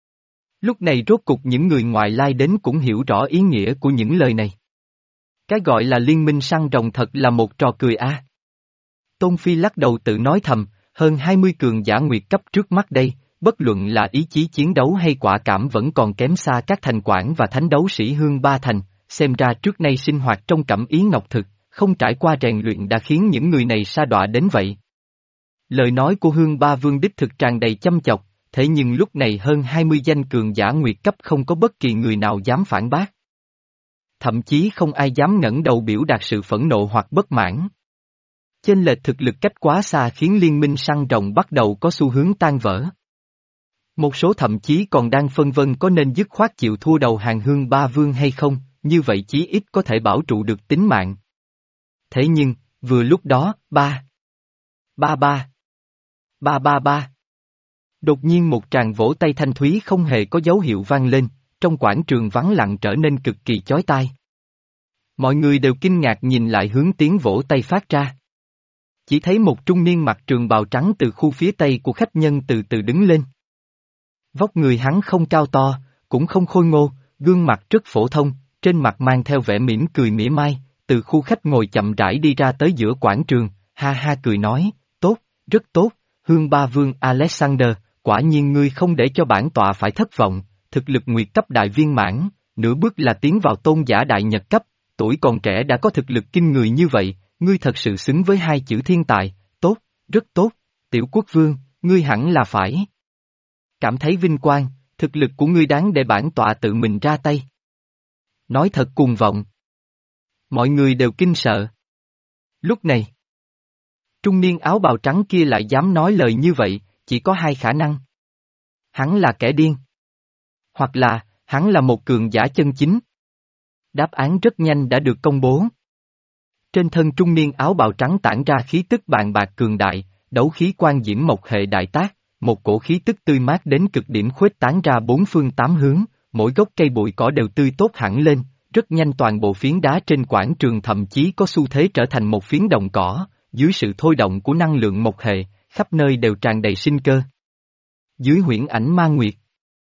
Lúc này rốt cục những người ngoại lai đến cũng hiểu rõ ý nghĩa của những lời này. Cái gọi là liên minh săn rồng thật là một trò cười a. À. Tôn Phi lắc đầu tự nói thầm, hơn hai mươi cường giả nguyệt cấp trước mắt đây, bất luận là ý chí chiến đấu hay quả cảm vẫn còn kém xa các thành quản và thánh đấu sĩ Hương Ba Thành, xem ra trước nay sinh hoạt trong cẩm ý ngọc thực, không trải qua rèn luyện đã khiến những người này sa đọa đến vậy. Lời nói của Hương Ba Vương đích thực tràn đầy châm chọc, thế nhưng lúc này hơn hai mươi danh cường giả nguyệt cấp không có bất kỳ người nào dám phản bác. Thậm chí không ai dám ngẩng đầu biểu đạt sự phẫn nộ hoặc bất mãn. Chênh lệch thực lực cách quá xa khiến liên minh săn rồng bắt đầu có xu hướng tan vỡ. Một số thậm chí còn đang phân vân có nên dứt khoát chịu thua đầu hàng Hương Ba Vương hay không, như vậy chí ít có thể bảo trụ được tính mạng. Thế nhưng, vừa lúc đó, ba, ba ba, ba ba ba. Đột nhiên một tràng vỗ tay thanh thúy không hề có dấu hiệu vang lên, trong quảng trường vắng lặng trở nên cực kỳ chói tai. Mọi người đều kinh ngạc nhìn lại hướng tiếng vỗ tay phát ra. Chỉ thấy một trung niên mặc trường bào trắng từ khu phía tây của khách nhân từ từ đứng lên. Vóc người hắn không cao to, cũng không khôi ngô, gương mặt rất phổ thông, trên mặt mang theo vẻ mỉm cười mỉa mai, từ khu khách ngồi chậm rãi đi ra tới giữa quảng trường, ha ha cười nói, tốt, rất tốt, Hương Ba Vương Alexander, quả nhiên ngươi không để cho bản tọa phải thất vọng, thực lực nguyệt cấp đại viên mãn, nửa bước là tiến vào tôn giả đại nhật cấp, tuổi còn trẻ đã có thực lực kinh người như vậy, ngươi thật sự xứng với hai chữ thiên tài, tốt, rất tốt, tiểu quốc vương, ngươi hẳn là phải cảm thấy vinh quang, thực lực của ngươi đáng để bản tọa tự mình ra tay. Nói thật cuồng vọng. Mọi người đều kinh sợ. Lúc này, trung niên áo bào trắng kia lại dám nói lời như vậy, chỉ có hai khả năng. Hắn là kẻ điên. Hoặc là, hắn là một cường giả chân chính. Đáp án rất nhanh đã được công bố. Trên thân trung niên áo bào trắng tản ra khí tức bàn bạc cường đại, đấu khí quan diễm mộc hệ đại tác, một cổ khí tức tươi mát đến cực điểm khuếch tán ra bốn phương tám hướng, mỗi gốc cây bụi cỏ đều tươi tốt hẳn lên, rất nhanh toàn bộ phiến đá trên quảng trường thậm chí có xu thế trở thành một phiến đồng cỏ, dưới sự thôi động của năng lượng mộc hệ, khắp nơi đều tràn đầy sinh cơ. Dưới huyễn ảnh ma nguyệt,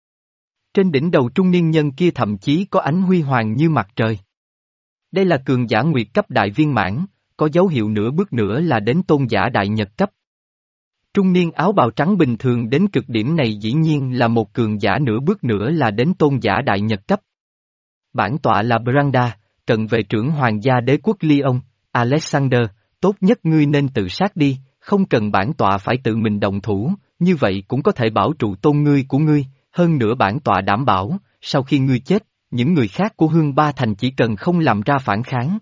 trên đỉnh đầu trung niên nhân kia thậm chí có ánh huy hoàng như mặt trời. Đây là cường giả nguyệt cấp đại viên mãn, có dấu hiệu nửa bước nữa là đến tôn giả đại nhật cấp. Trung niên áo bào trắng bình thường đến cực điểm này dĩ nhiên là một cường giả nửa bước nữa là đến tôn giả đại nhật cấp. Bản tọa là Branda, cận vệ trưởng hoàng gia đế quốc Lyon, Alexander, tốt nhất ngươi nên tự sát đi, không cần bản tọa phải tự mình động thủ, như vậy cũng có thể bảo trụ tôn ngươi của ngươi, hơn nữa bản tọa đảm bảo, sau khi ngươi chết, những người khác của Hương Ba Thành chỉ cần không làm ra phản kháng,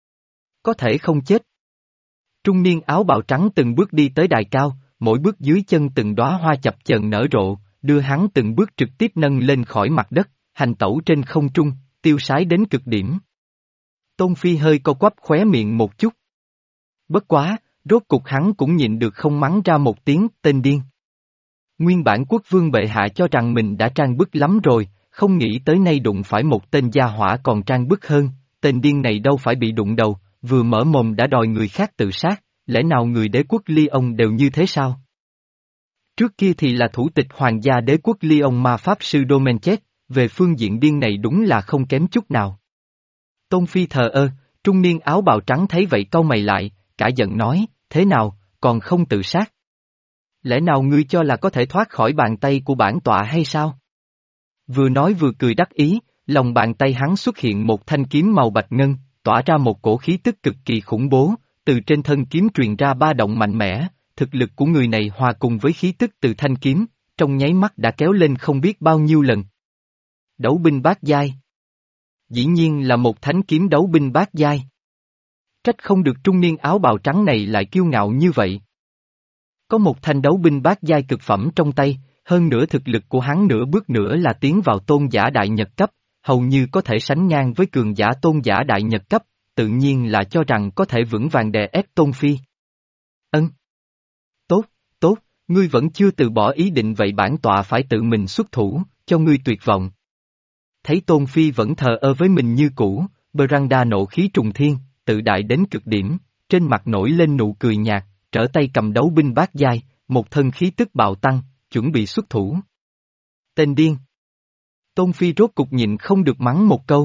có thể không chết. Trung niên áo bào trắng từng bước đi tới đài cao, mỗi bước dưới chân từng đóa hoa chập chờn nở rộ, đưa hắn từng bước trực tiếp nâng lên khỏi mặt đất, hành tẩu trên không trung, tiêu sái đến cực điểm. Tôn Phi hơi co quắp khóe miệng một chút. Bất quá, rốt cục hắn cũng nhịn được không mắng ra một tiếng tên điên. Nguyên bản quốc vương bệ hạ cho rằng mình đã trang bức lắm rồi, không nghĩ tới nay đụng phải một tên gia hỏa còn trang bức hơn, tên điên này đâu phải bị đụng đầu, vừa mở mồm đã đòi người khác tự sát, lẽ nào người đế quốc Lyon đều như thế sao? Trước kia thì là thủ tịch hoàng gia đế quốc Lyon ma pháp sư Domenchet, về phương diện điên này đúng là không kém chút nào. Tôn Phi thờ ơ, trung niên áo bào trắng thấy vậy cau mày lại, cả giận nói, thế nào, còn không tự sát? Lẽ nào ngươi cho là có thể thoát khỏi bàn tay của bản tọa hay sao? Vừa nói vừa cười đắc ý, lòng bàn tay hắn xuất hiện một thanh kiếm màu bạch ngân, tỏa ra một cổ khí tức cực kỳ khủng bố, từ trên thân kiếm truyền ra ba động mạnh mẽ, thực lực của người này hòa cùng với khí tức từ thanh kiếm, trong nháy mắt đã kéo lên không biết bao nhiêu lần. Đấu binh bát giai. Dĩ nhiên là một thánh kiếm đấu binh bát giai. Trách không được trung niên áo bào trắng này lại kiêu ngạo như vậy. Có một thanh đấu binh bát giai cực phẩm trong tay, hơn nữa thực lực của hắn nửa bước nữa là tiến vào tôn giả đại nhật cấp, hầu như có thể sánh ngang với cường giả tôn giả đại nhật cấp, tự nhiên là cho rằng có thể vững vàng đè ép Tôn Phi. Ân. Tốt, tốt, ngươi vẫn chưa từ bỏ ý định vậy bản tọa phải tự mình xuất thủ, cho ngươi tuyệt vọng. Thấy Tôn Phi vẫn thờ ơ với mình như cũ, Branda nộ khí trùng thiên, tự đại đến cực điểm, trên mặt nổi lên nụ cười nhạt, trở tay cầm đấu binh bát giai, một thân khí tức bạo tăng, chuẩn bị xuất thủ. Tên điên. Tôn Phi rốt cục nhịn không được mắng một câu.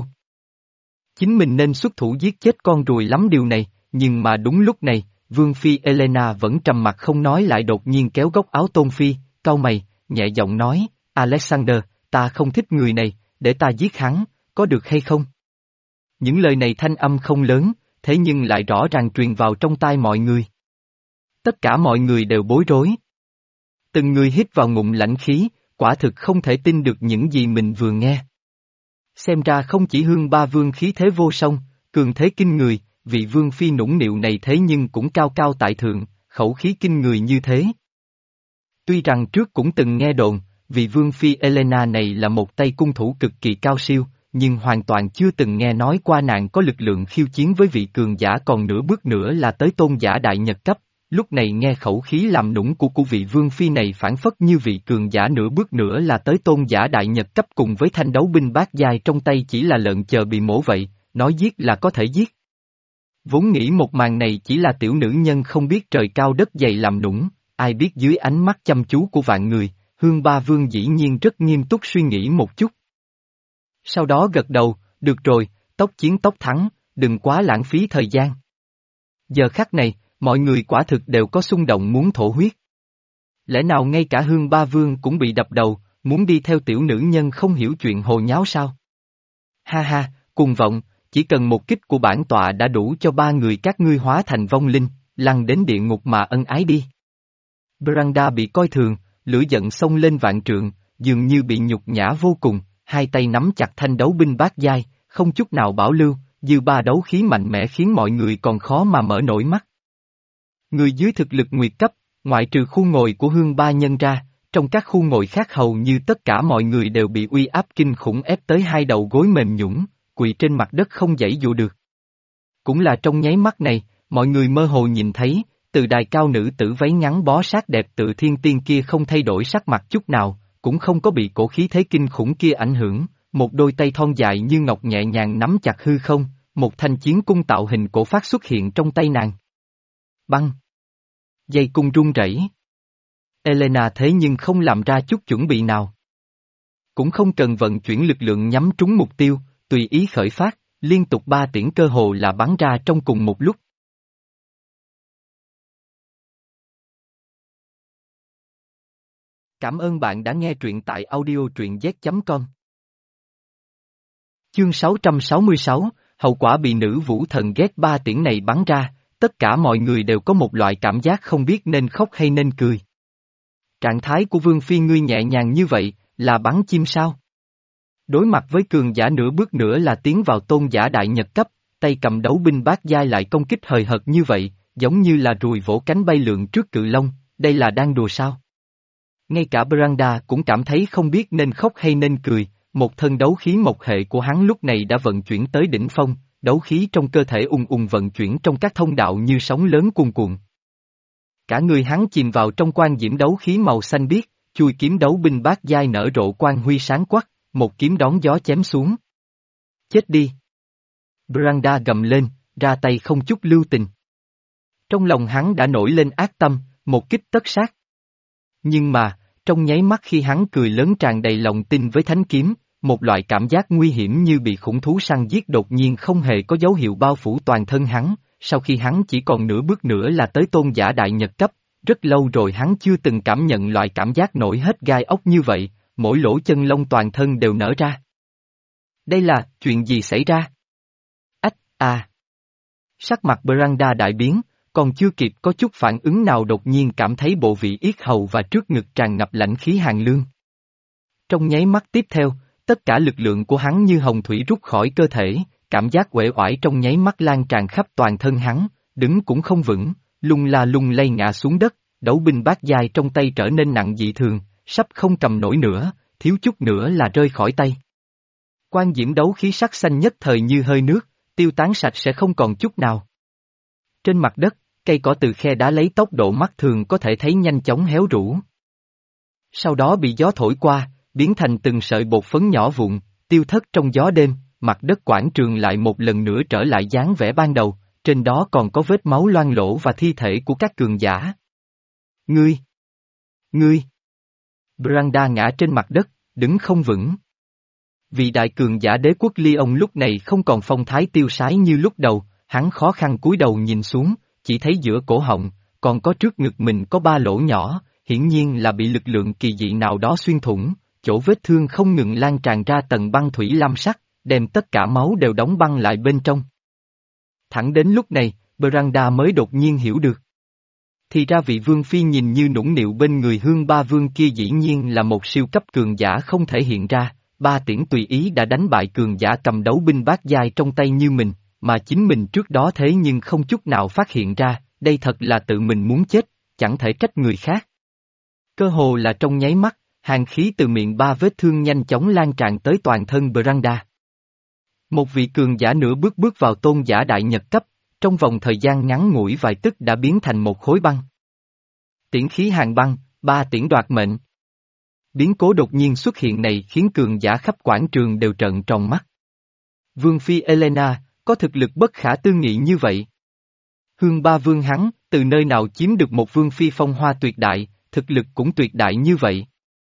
Chính mình nên xuất thủ giết chết con ruồi lắm điều này, nhưng mà đúng lúc này, Vương Phi Elena vẫn trầm mặt không nói lại đột nhiên kéo góc áo Tôn Phi, cau mày, nhẹ giọng nói, Alexander, ta không thích người này, để ta giết hắn, có được hay không? Những lời này thanh âm không lớn, thế nhưng lại rõ ràng truyền vào trong tai mọi người. Tất cả mọi người đều bối rối. Từng người hít vào ngụm lãnh khí, quả thực không thể tin được những gì mình vừa nghe. Xem ra không chỉ Hương Ba Vương khí thế vô song, cường thế kinh người, vị vương phi nũng nịu này thế nhưng cũng cao cao tại thượng, khẩu khí kinh người như thế. Tuy rằng trước cũng từng nghe đồn, vị vương phi Elena này là một tay cung thủ cực kỳ cao siêu, nhưng hoàn toàn chưa từng nghe nói qua nàng có lực lượng khiêu chiến với vị cường giả còn nửa bước nữa là tới tôn giả đại nhật cấp. Lúc này nghe khẩu khí làm nũng của của vị vương phi này phản phất như vị cường giả nửa bước nữa là tới tôn giả đại nhật cấp cùng với thanh đấu binh bát giai trong tay chỉ là lợn chờ bị mổ vậy, nói giết là có thể giết. Vốn nghĩ một màn này chỉ là tiểu nữ nhân không biết trời cao đất dày làm nũng, ai biết dưới ánh mắt chăm chú của vạn người, Hương Ba Vương dĩ nhiên rất nghiêm túc suy nghĩ một chút. Sau đó gật đầu, được rồi, tốc chiến tốc thắng, đừng quá lãng phí thời gian. Giờ khắc này, mọi người quả thực đều có xung động muốn thổ huyết. Lẽ nào ngay cả Hương Ba Vương cũng bị đập đầu, muốn đi theo tiểu nữ nhân không hiểu chuyện hồ nháo sao? Ha ha, cuồng vọng, chỉ cần một kích của bản tọa đã đủ cho ba người các ngươi hóa thành vong linh, lăn đến địa ngục mà ân ái đi. Branda bị coi thường, lửa giận xông lên vạn trượng, dường như bị nhục nhã vô cùng, hai tay nắm chặt thanh đấu binh bát giai, không chút nào bảo lưu, dư ba đấu khí mạnh mẽ khiến mọi người còn khó mà mở nổi mắt. Người dưới thực lực nguyệt cấp, ngoại trừ khu ngồi của Hương Ba Nhân ra, trong các khu ngồi khác hầu như tất cả mọi người đều bị uy áp kinh khủng ép tới hai đầu gối mềm nhũn, quỳ trên mặt đất không giãy dụ được. Cũng là trong nháy mắt này, mọi người mơ hồ nhìn thấy, từ đài cao nữ tử váy ngắn bó sát đẹp tự thiên tiên kia không thay đổi sắc mặt chút nào, cũng không có bị cổ khí thế kinh khủng kia ảnh hưởng, một đôi tay thon dài như ngọc nhẹ nhàng nắm chặt hư không, một thanh chiến cung tạo hình cổ phát xuất hiện trong tay nàng. Băng! Dây cung rung rẩy. Elena thế nhưng không làm ra chút chuẩn bị nào. Cũng không cần vận chuyển lực lượng nhắm trúng mục tiêu, tùy ý khởi phát, liên tục ba tiễn cơ hồ là bắn ra trong cùng một lúc. Cảm ơn bạn đã nghe truyện tại audio truyện z chấm com. Chương sáu trăm sáu mươi sáu, hậu quả bị nữ vũ thần ghét ba tiễn này bắn ra, tất cả mọi người đều có một loại cảm giác không biết nên khóc hay nên cười. Trạng thái của Vương Phi ngươi nhẹ nhàng như vậy, là bắn chim sao? Đối mặt với cường giả nửa bước nữa là tiến vào tôn giả đại nhật cấp, tay cầm đấu binh bát giai lại công kích hời hợt như vậy, giống như là ruồi vỗ cánh bay lượn trước cự long, đây là đang đùa sao? Ngay cả Branda cũng cảm thấy không biết nên khóc hay nên cười, một thân đấu khí mộc hệ của hắn lúc này đã vận chuyển tới đỉnh phong, đấu khí trong cơ thể ùng ùng vận chuyển trong các thông đạo như sóng lớn cuồn cuộn. Cả người hắn chìm vào trong quan diễm đấu khí màu xanh biếc, chui kiếm đấu binh bát giai nở rộ quang huy sáng quắc, một kiếm đón gió chém xuống. Chết đi! Branda gầm lên, ra tay không chút lưu tình. Trong lòng hắn đã nổi lên ác tâm, một kích tất sát. Nhưng mà, trong nháy mắt khi hắn cười lớn tràn đầy lòng tin với thánh kiếm, một loại cảm giác nguy hiểm như bị khủng thú săn giết đột nhiên không hề có dấu hiệu bao phủ toàn thân hắn, sau khi hắn chỉ còn nửa bước nữa là tới tôn giả đại nhật cấp, rất lâu rồi hắn chưa từng cảm nhận loại cảm giác nổi hết gai ốc như vậy, mỗi lỗ chân lông toàn thân đều nở ra. Đây là, chuyện gì xảy ra? Ách, à! Sắc mặt Branda đại biến, còn chưa kịp có chút phản ứng nào đột nhiên cảm thấy bộ vị yết hầu và trước ngực tràn ngập lãnh khí hàn lương. Trong nháy mắt tiếp theo, tất cả lực lượng của hắn như hồng thủy rút khỏi cơ thể, cảm giác uể oải trong nháy mắt lan tràn khắp toàn thân hắn, đứng cũng không vững, lung la lung lay ngã xuống đất, đấu binh bát giai trong tay trở nên nặng dị thường, sắp không cầm nổi nữa, thiếu chút nữa là rơi khỏi tay. Quan diễm đấu khí sắc xanh nhất thời như hơi nước, tiêu tán sạch sẽ không còn chút nào. Trên mặt đất, cây cỏ từ khe đá lấy tốc độ mắt thường có thể thấy nhanh chóng héo rũ. Sau đó bị gió thổi qua, biến thành từng sợi bột phấn nhỏ vụn, tiêu thất trong gió đêm, mặt đất quảng trường lại một lần nữa trở lại dáng vẻ ban đầu, trên đó còn có vết máu loang lỗ và thi thể của các cường giả. Ngươi! Ngươi! Branda ngã trên mặt đất, đứng không vững. Vị đại cường giả đế quốc Lyon lúc này không còn phong thái tiêu sái như lúc đầu, hắn khó khăn cúi đầu nhìn xuống, chỉ thấy giữa cổ họng, còn có trước ngực mình có ba lỗ nhỏ, hiển nhiên là bị lực lượng kỳ dị nào đó xuyên thủng, chỗ vết thương không ngừng lan tràn ra tầng băng thủy lam sắc, đem tất cả máu đều đóng băng lại bên trong. Thẳng đến lúc này, Branda mới đột nhiên hiểu được. Thì ra vị vương phi nhìn như nũng nịu bên người Hương Ba Vương kia dĩ nhiên là một siêu cấp cường giả không thể hiện ra, Ba Tiễn tùy ý đã đánh bại cường giả cầm đấu binh bát giai trong tay như mình, mà chính mình trước đó thế nhưng không chút nào phát hiện ra, đây thật là tự mình muốn chết, chẳng thể trách người khác. Cơ hồ là trong nháy mắt, hàn khí từ miệng ba vết thương nhanh chóng lan tràn tới toàn thân Branda. Một vị cường giả nửa bước bước vào tôn giả đại nhật cấp, trong vòng thời gian ngắn ngủi vài tức đã biến thành một khối băng. Tiễn khí hàng băng, ba tiễn đoạt mệnh. Biến cố đột nhiên xuất hiện này khiến cường giả khắp quảng trường đều trợn tròn mắt. Vương phi Elena, có thực lực bất khả tư nghị như vậy. Hương Ba Vương hắn, từ nơi nào chiếm được một vương phi phong hoa tuyệt đại, thực lực cũng tuyệt đại như vậy.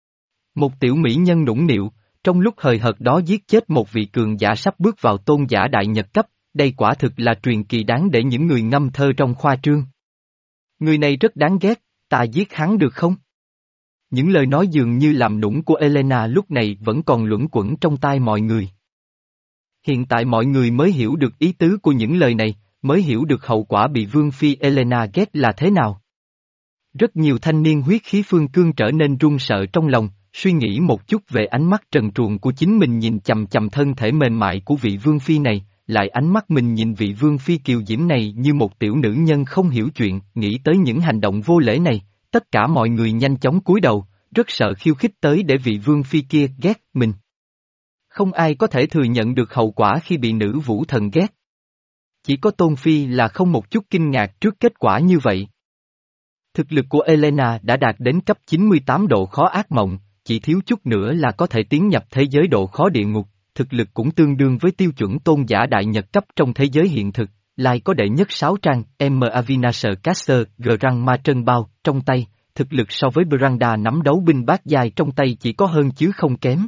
Một tiểu mỹ nhân nũng nịu, trong lúc hời hợt đó giết chết một vị cường giả sắp bước vào tôn giả đại nhật cấp, đây quả thực là truyền kỳ đáng để những người ngâm thơ trong khoa trương. Người này rất đáng ghét, ta giết hắn được không? Những lời nói dường như làm nũng của Elena lúc này vẫn còn luẩn quẩn trong tai mọi người. Hiện tại mọi người mới hiểu được ý tứ của những lời này, mới hiểu được hậu quả bị Vương Phi Elena ghét là thế nào. Rất nhiều thanh niên huyết khí phương cương trở nên run sợ trong lòng, suy nghĩ một chút về ánh mắt trần truồng của chính mình nhìn chầm chầm thân thể mềm mại của vị Vương Phi này, lại ánh mắt mình nhìn vị Vương Phi kiều diễm này như một tiểu nữ nhân không hiểu chuyện, nghĩ tới những hành động vô lễ này, tất cả mọi người nhanh chóng cúi đầu, rất sợ khiêu khích tới để vị Vương Phi kia ghét mình. Không ai có thể thừa nhận được hậu quả khi bị nữ vũ thần ghét. Chỉ có Tôn Phi là không một chút kinh ngạc trước kết quả như vậy. Thực lực của Elena đã đạt đến cấp chín mươi tám độ khó ác mộng, chỉ thiếu chút nữa là có thể tiến nhập thế giới độ khó địa ngục, thực lực cũng tương đương với tiêu chuẩn tôn giả đại nhật cấp trong thế giới hiện thực, lại có đệ nhất sáu trang, M. Avinasher Caster, G. Răng Ma Trân Bao, trong tay, thực lực so với Branda nắm đấu binh bát giai trong tay chỉ có hơn chứ không kém.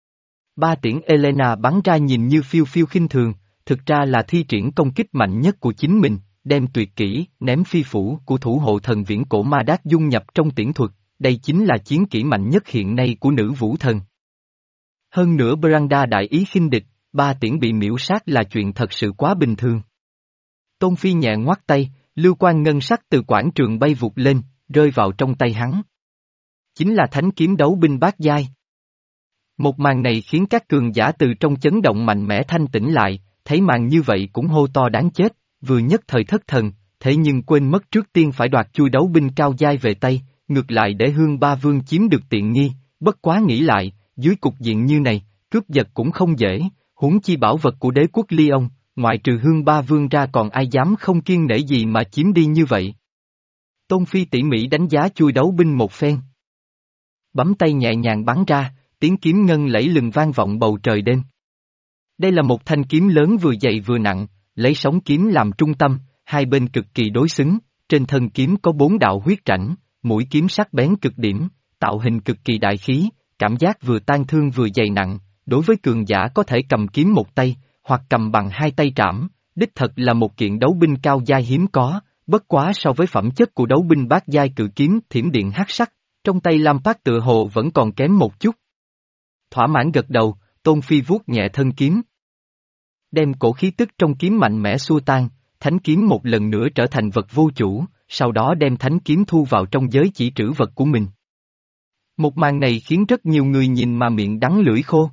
Ba tiễn Elena bắn ra nhìn như phiêu phiêu khinh thường, thực ra là thi triển công kích mạnh nhất của chính mình, đem tuyệt kỹ, ném phi phủ của thủ hộ thần viễn cổ Ma Đát dung nhập trong tiễn thuật, đây chính là chiến kỹ mạnh nhất hiện nay của nữ vũ thần. Hơn nữa Branda đại ý khinh địch, ba tiễn bị miễu sát là chuyện thật sự quá bình thường. Tôn Phi nhẹ ngoắt tay, lưu quan ngân sắc từ quảng trường bay vụt lên, rơi vào trong tay hắn. Chính là thánh kiếm đấu binh bát giai. Một màn này khiến các cường giả từ trong chấn động mạnh mẽ thanh tỉnh lại, thấy màn như vậy cũng hô to đáng chết, vừa nhất thời thất thần, thế nhưng quên mất trước tiên phải đoạt chui đấu binh cao giai về tay, ngược lại để Hương Ba Vương chiếm được tiện nghi, bất quá nghĩ lại, dưới cục diện như này, cướp giật cũng không dễ, huống chi bảo vật của đế quốc Lyon, ngoại trừ Hương Ba Vương ra còn ai dám không kiêng nể gì mà chiếm đi như vậy. Tôn Phi tỉ mỉ đánh giá chui đấu binh một phen. Bấm tay nhẹ nhàng bắn ra, tiếng kiếm ngân lẫy lừng vang vọng bầu trời đêm. Đây là một thanh kiếm lớn vừa dày vừa nặng, lấy sóng kiếm làm trung tâm, hai bên cực kỳ đối xứng, trên thân kiếm có bốn đạo huyết rãnh, mũi kiếm sắc bén cực điểm, tạo hình cực kỳ đại khí, cảm giác vừa tan thương vừa dày nặng, đối với cường giả có thể cầm kiếm một tay, hoặc cầm bằng hai tay trảm, đích thật là một kiện đấu binh cao giai hiếm có, bất quá so với phẩm chất của đấu binh bát giai cự kiếm thiểm điện hắc sắc, trong tay Lam Phát tựa hồ vẫn còn kém một chút. Thỏa mãn gật đầu, Tôn Phi vuốt nhẹ thân kiếm. Đem cổ khí tức trong kiếm mạnh mẽ xua tan, thánh kiếm một lần nữa trở thành vật vô chủ, sau đó đem thánh kiếm thu vào trong giới chỉ trữ vật của mình. Một màn này khiến rất nhiều người nhìn mà miệng đắng lưỡi khô.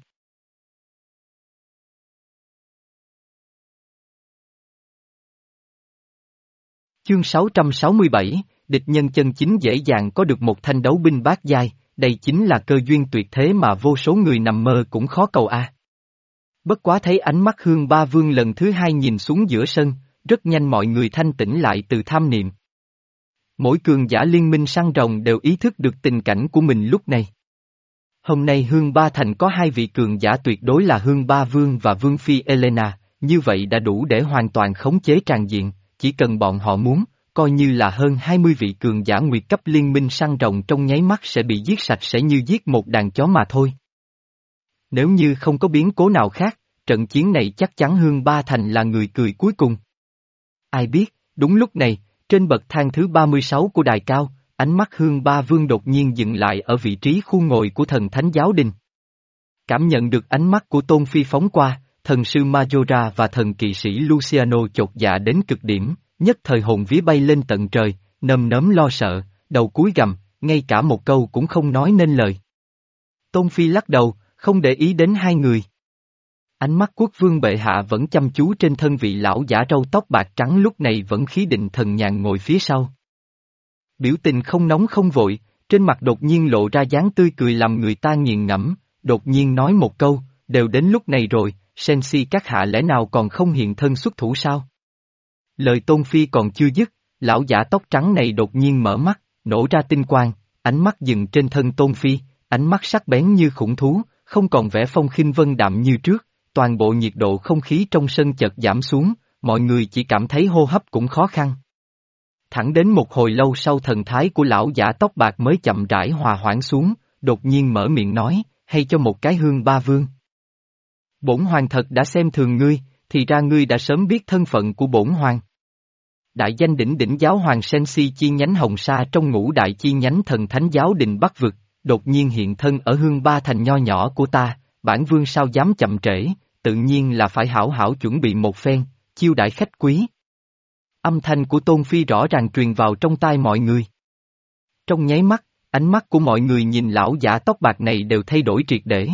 Chương sáu trăm sáu mươi bảy, địch nhân chân chính dễ dàng có được một thanh đấu binh bát giai, đây chính là cơ duyên tuyệt thế mà vô số người nằm mơ cũng khó cầu a. Bất quá thấy ánh mắt Hương Ba Vương lần thứ hai nhìn xuống giữa sân, rất nhanh mọi người thanh tĩnh lại từ tham niệm. Mỗi cường giả liên minh săn rồng đều ý thức được tình cảnh của mình lúc này. Hôm nay Hương Ba Thành có hai vị cường giả tuyệt đối là Hương Ba Vương và Vương Phi Elena, như vậy đã đủ để hoàn toàn khống chế tràn diện, chỉ cần bọn họ muốn, coi như là hơn hai mươi vị cường giả nguyệt cấp liên minh săn rồng trong nháy mắt sẽ bị giết sạch sẽ như giết một đàn chó mà thôi. Nếu như không có biến cố nào khác, trận chiến này chắc chắn Hương Ba Thành là người cười cuối cùng. Ai biết, đúng lúc này, trên bậc thang thứ ba mươi sáu của đài cao, ánh mắt Hương Ba Vương đột nhiên dừng lại ở vị trí khu ngồi của thần thánh giáo đình. Cảm nhận được ánh mắt của Tôn Phi phóng qua, thần sư Majora và thần kỵ sĩ Luciano chột dạ đến cực điểm, nhất thời hồn vía bay lên tận trời, nơm nớm lo sợ, đầu cúi gằm, ngay cả một câu cũng không nói nên lời. Tôn Phi lắc đầu, không để ý đến hai người. Ánh mắt quốc vương bệ hạ vẫn chăm chú trên thân vị lão giả râu tóc bạc trắng lúc này vẫn khí định thần nhàn ngồi phía sau. Biểu tình không nóng không vội, trên mặt đột nhiên lộ ra dáng tươi cười làm người ta nghiền ngẫm, đột nhiên nói một câu, đều đến lúc này rồi, Sensi các hạ lẽ nào còn không hiện thân xuất thủ sao? Lời Tôn Phi còn chưa dứt, lão giả tóc trắng này đột nhiên mở mắt, nổ ra tinh quang, ánh mắt dừng trên thân Tôn Phi, ánh mắt sắc bén như khủng thú, không còn vẻ phong khinh vân đạm như trước, toàn bộ nhiệt độ không khí trong sân chợt giảm xuống, mọi người chỉ cảm thấy hô hấp cũng khó khăn. Thẳng đến một hồi lâu sau thần thái của lão giả tóc bạc mới chậm rãi hòa hoãn xuống, đột nhiên mở miệng nói, hay cho một cái hương ba vương. Bổn hoàng thật đã xem thường ngươi, thì ra ngươi đã sớm biết thân phận của bổn hoàng. Đại danh đỉnh đỉnh giáo hoàng Sensi chi nhánh Hồng Sa trong ngũ đại chi nhánh thần thánh giáo đình Bắc Vực, đột nhiên hiện thân ở hương ba thành nho nhỏ của ta, bản vương sao dám chậm trễ, tự nhiên là phải hảo hảo chuẩn bị một phen, chiêu đãi khách quý. Âm thanh của Tôn Phi rõ ràng truyền vào trong tai mọi người. Trong nháy mắt, ánh mắt của mọi người nhìn lão giả tóc bạc này đều thay đổi triệt để.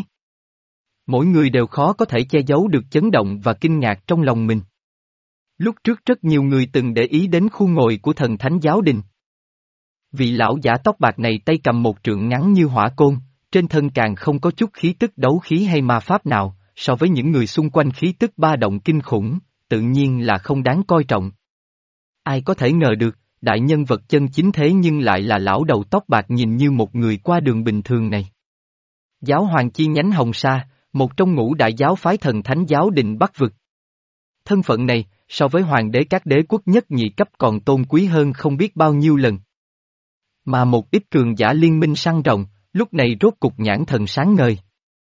Mỗi người đều khó có thể che giấu được chấn động và kinh ngạc trong lòng mình. Lúc trước rất nhiều người từng để ý đến khu ngồi của thần thánh giáo đình. Vị lão giả tóc bạc này tay cầm một trượng ngắn như hỏa côn, trên thân càng không có chút khí tức đấu khí hay ma pháp nào, so với những người xung quanh khí tức ba động kinh khủng, tự nhiên là không đáng coi trọng. Ai có thể ngờ được, đại nhân vật chân chính thế nhưng lại là lão đầu tóc bạc nhìn như một người qua đường bình thường này. Giáo hoàng chi nhánh Hồng Sa, một trong ngũ đại giáo phái thần thánh giáo đình Bắc Vực. Thân phận này, so với hoàng đế các đế quốc nhất nhị cấp còn tôn quý hơn không biết bao nhiêu lần. Mà một ít cường giả liên minh săn rồng, lúc này rốt cục nhãn thần sáng ngời.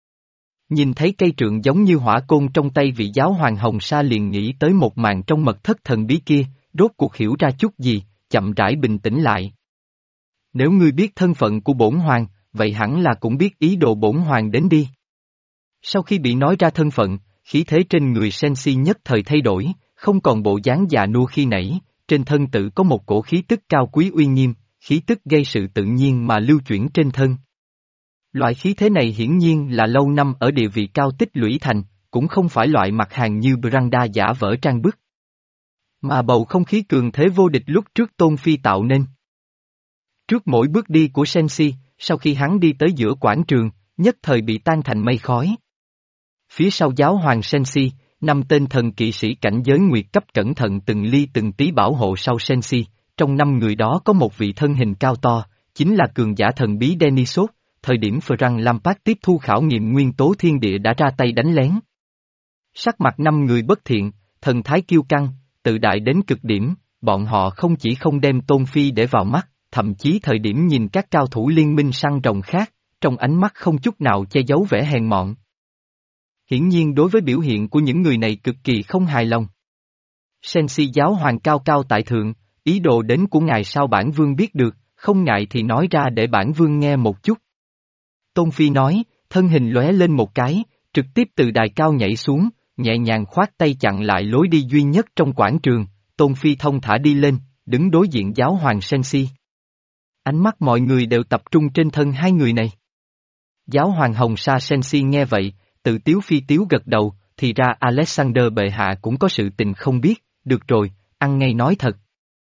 Nhìn thấy cây trượng giống như hỏa côn trong tay vị giáo hoàng Hồng Sa liền nghĩ tới một màn trong mật thất thần bí kia, rốt cuộc hiểu ra chút gì, chậm rãi bình tĩnh lại. Nếu ngươi biết thân phận của bổn hoàng, vậy hẳn là cũng biết ý đồ bổn hoàng đến đi. Sau khi bị nói ra thân phận, khí thế trên người Sensi nhất thời thay đổi, không còn bộ dáng già nua khi nãy, trên thân tự có một cổ khí tức cao quý uy nghiêm, khí tức gây sự tự nhiên mà lưu chuyển trên thân. Loại khí thế này hiển nhiên là lâu năm ở địa vị cao tích lũy thành, cũng không phải loại mặt hàng như Branda giả vỡ trang bức. Mà bầu không khí cường thế vô địch lúc trước Tôn Phi tạo nên. Trước mỗi bước đi của Sensi, sau khi hắn đi tới giữa quảng trường, nhất thời bị tan thành mây khói. Phía sau giáo hoàng Sensi, năm tên thần kỵ sĩ cảnh giới nguyệt cấp cẩn thận từng ly từng tí bảo hộ sau Sensi, trong năm người đó có một vị thân hình cao to, chính là cường giả thần bí Denisot, thời điểm Frank Lampard tiếp thu khảo nghiệm nguyên tố thiên địa đã ra tay đánh lén. Sắc mặt năm người bất thiện, thần thái kiêu căng, tự đại đến cực điểm, bọn họ không chỉ không đem Tôn Phi để vào mắt, thậm chí thời điểm nhìn các cao thủ liên minh săn rồng khác, trong ánh mắt không chút nào che giấu vẻ hèn mọn. Hiển nhiên đối với biểu hiện của những người này cực kỳ không hài lòng. Sensi giáo hoàng cao cao tại thượng, ý đồ đến của ngài sao bản vương biết được, không ngại thì nói ra để bản vương nghe một chút. Tôn Phi nói, thân hình lóe lên một cái, trực tiếp từ đài cao nhảy xuống, nhẹ nhàng khoát tay chặn lại lối đi duy nhất trong quảng trường, Tôn Phi thông thả đi lên, đứng đối diện giáo hoàng Sensi. Ánh mắt mọi người đều tập trung trên thân hai người này. Giáo hoàng Hồng Sa Sensi nghe vậy, tự tiếu phi tiếu gật đầu, thì ra Alexander bệ hạ cũng có sự tình không biết, được rồi, ăn ngay nói thật.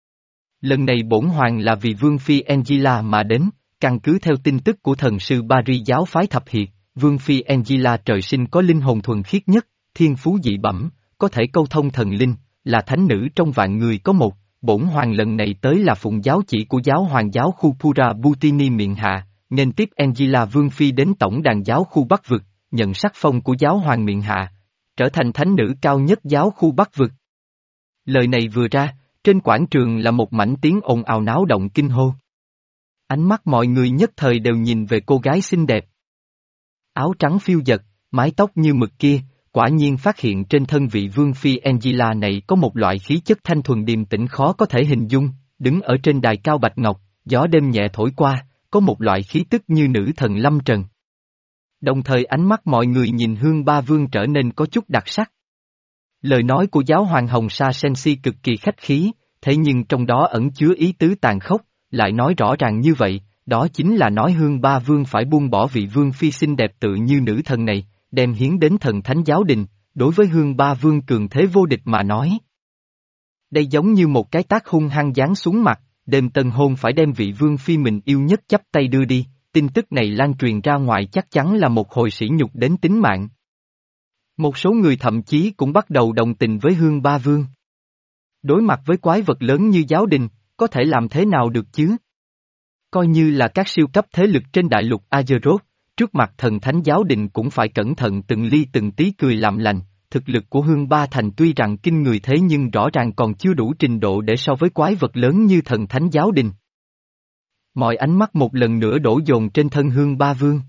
Lần này bổn hoàng là vì Vương Phi Angela mà đến, căn cứ theo tin tức của thần sư Paris giáo phái thập hiệp, Vương Phi Angela trời sinh có linh hồn thuần khiết nhất, thiên phú dị bẩm, có thể câu thông thần linh, là thánh nữ trong vạn người có một, bổn hoàng lần này tới là phụng giáo chỉ của giáo hoàng giáo khu Pura Butini miệng hạ, nên tiếp Angela Vương Phi đến tổng đàn giáo khu Bắc Vực, nhận sắc phong của giáo hoàng miệng hạ, trở thành thánh nữ cao nhất giáo khu Bắc Vực. Lời này vừa ra, trên quảng trường là một mảnh tiếng ồn ào náo động kinh hô. Ánh mắt mọi người nhất thời đều nhìn về cô gái xinh đẹp. Áo trắng phiêu dật, mái tóc như mực kia, quả nhiên phát hiện trên thân vị Vương Phi Angela này có một loại khí chất thanh thuần điềm tĩnh khó có thể hình dung, đứng ở trên đài cao bạch ngọc, gió đêm nhẹ thổi qua, có một loại khí tức như nữ thần lâm trần. Đồng thời ánh mắt mọi người nhìn Hương Ba Vương trở nên có chút đặc sắc. Lời nói của giáo hoàng Hồng Sa Sensi cực kỳ khách khí, thế nhưng trong đó ẩn chứa ý tứ tàn khốc, lại nói rõ ràng như vậy, đó chính là nói Hương Ba Vương phải buông bỏ vị vương phi xinh đẹp tự như nữ thần này, đem hiến đến thần thánh giáo đình, đối với Hương Ba Vương cường thế vô địch mà nói. Đây giống như một cái tác hung hăng giáng xuống mặt, đêm tân hôn phải đem vị vương phi mình yêu nhất chắp tay đưa đi, tin tức này lan truyền ra ngoài chắc chắn là một hồi sỉ nhục đến tính mạng. Một số người thậm chí cũng bắt đầu đồng tình với Hương Ba Vương. Đối mặt với quái vật lớn như giáo đình, có thể làm thế nào được chứ? Coi như là các siêu cấp thế lực trên đại lục Azeroth, trước mặt thần thánh giáo đình cũng phải cẩn thận từng ly từng tí cười làm lành, thực lực của Hương Ba Thành tuy rằng kinh người thế nhưng rõ ràng còn chưa đủ trình độ để so với quái vật lớn như thần thánh giáo đình. Mọi ánh mắt một lần nữa đổ dồn trên thân Hương Ba Vương.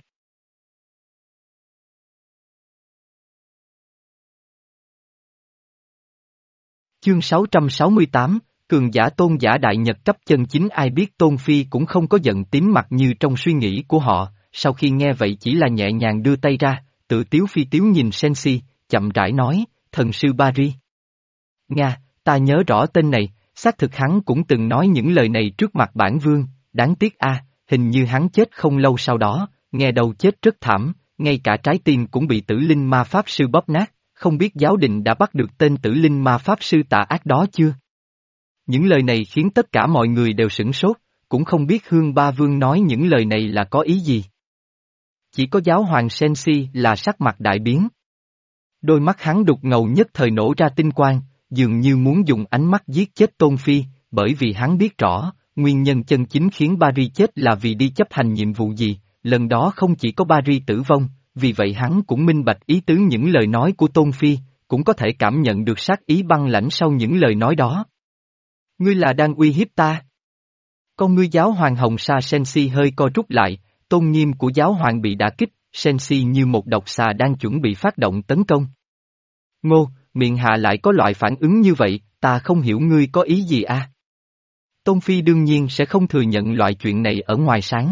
Chương sáu trăm sáu mươi tám, cường giả tôn giả đại nhật cấp chân chính, ai biết Tôn Phi cũng không có giận tím mặt như trong suy nghĩ của họ, sau khi nghe vậy chỉ là nhẹ nhàng đưa tay ra, tự tiếu phi tiếu nhìn Sensi, chậm rãi nói, thần sư Bari. Nga, ta nhớ rõ tên này, xác thực hắn cũng từng nói những lời này trước mặt bản vương, đáng tiếc a, hình như hắn chết không lâu sau đó, nghe đầu chết rất thảm, ngay cả trái tim cũng bị tử linh ma pháp sư bóp nát, không biết giáo đình đã bắt được tên tử linh ma pháp sư tà ác đó chưa? Những lời này khiến tất cả mọi người đều sửng sốt, cũng không biết Hương Ba Vương nói những lời này là có ý gì. Chỉ có giáo hoàng Sensi là sắc mặt đại biến. Đôi mắt hắn đục ngầu nhất thời nổ ra tinh quang, dường như muốn dùng ánh mắt giết chết Tôn Phi, bởi vì hắn biết rõ, nguyên nhân chân chính khiến Bari chết là vì đi chấp hành nhiệm vụ gì, lần đó không chỉ có Bari tử vong, vì vậy hắn cũng minh bạch ý tứ những lời nói của Tôn Phi, cũng có thể cảm nhận được sát ý băng lãnh sau những lời nói đó. Ngươi là đang uy hiếp ta? Con ngươi giáo hoàng Hồng Sa Sensi hơi co rút lại, tôn nghiêm của giáo hoàng bị đả kích, Sensi như một độc xà đang chuẩn bị phát động tấn công. Ngô, miệng hạ lại có loại phản ứng như vậy, ta không hiểu ngươi có ý gì à? Tôn Phi đương nhiên sẽ không thừa nhận loại chuyện này ở ngoài sáng.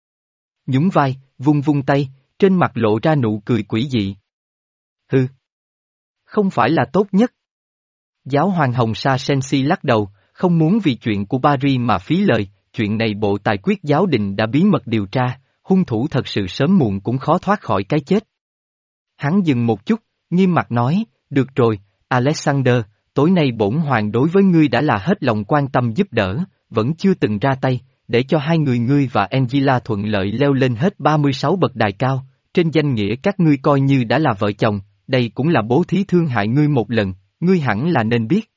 Nhún vai, vung vung tay, trên mặt lộ ra nụ cười quỷ dị. Hừ. Không phải là tốt nhất. Giáo hoàng Hồng Sa Sensi lắc đầu, không muốn vì chuyện của Bari mà phí lời, chuyện này bộ tài quyết giáo đình đã bí mật điều tra, hung thủ thật sự sớm muộn cũng khó thoát khỏi cái chết. Hắn dừng một chút, nghiêm mặt nói, được rồi, Alexander, tối nay bổn hoàng đối với ngươi đã là hết lòng quan tâm giúp đỡ, vẫn chưa từng ra tay, để cho hai người ngươi và Angela thuận lợi leo lên hết ba mươi sáu bậc đài cao, trên danh nghĩa các ngươi coi như đã là vợ chồng, đây cũng là bố thí thương hại ngươi một lần, ngươi hẳn là nên biết.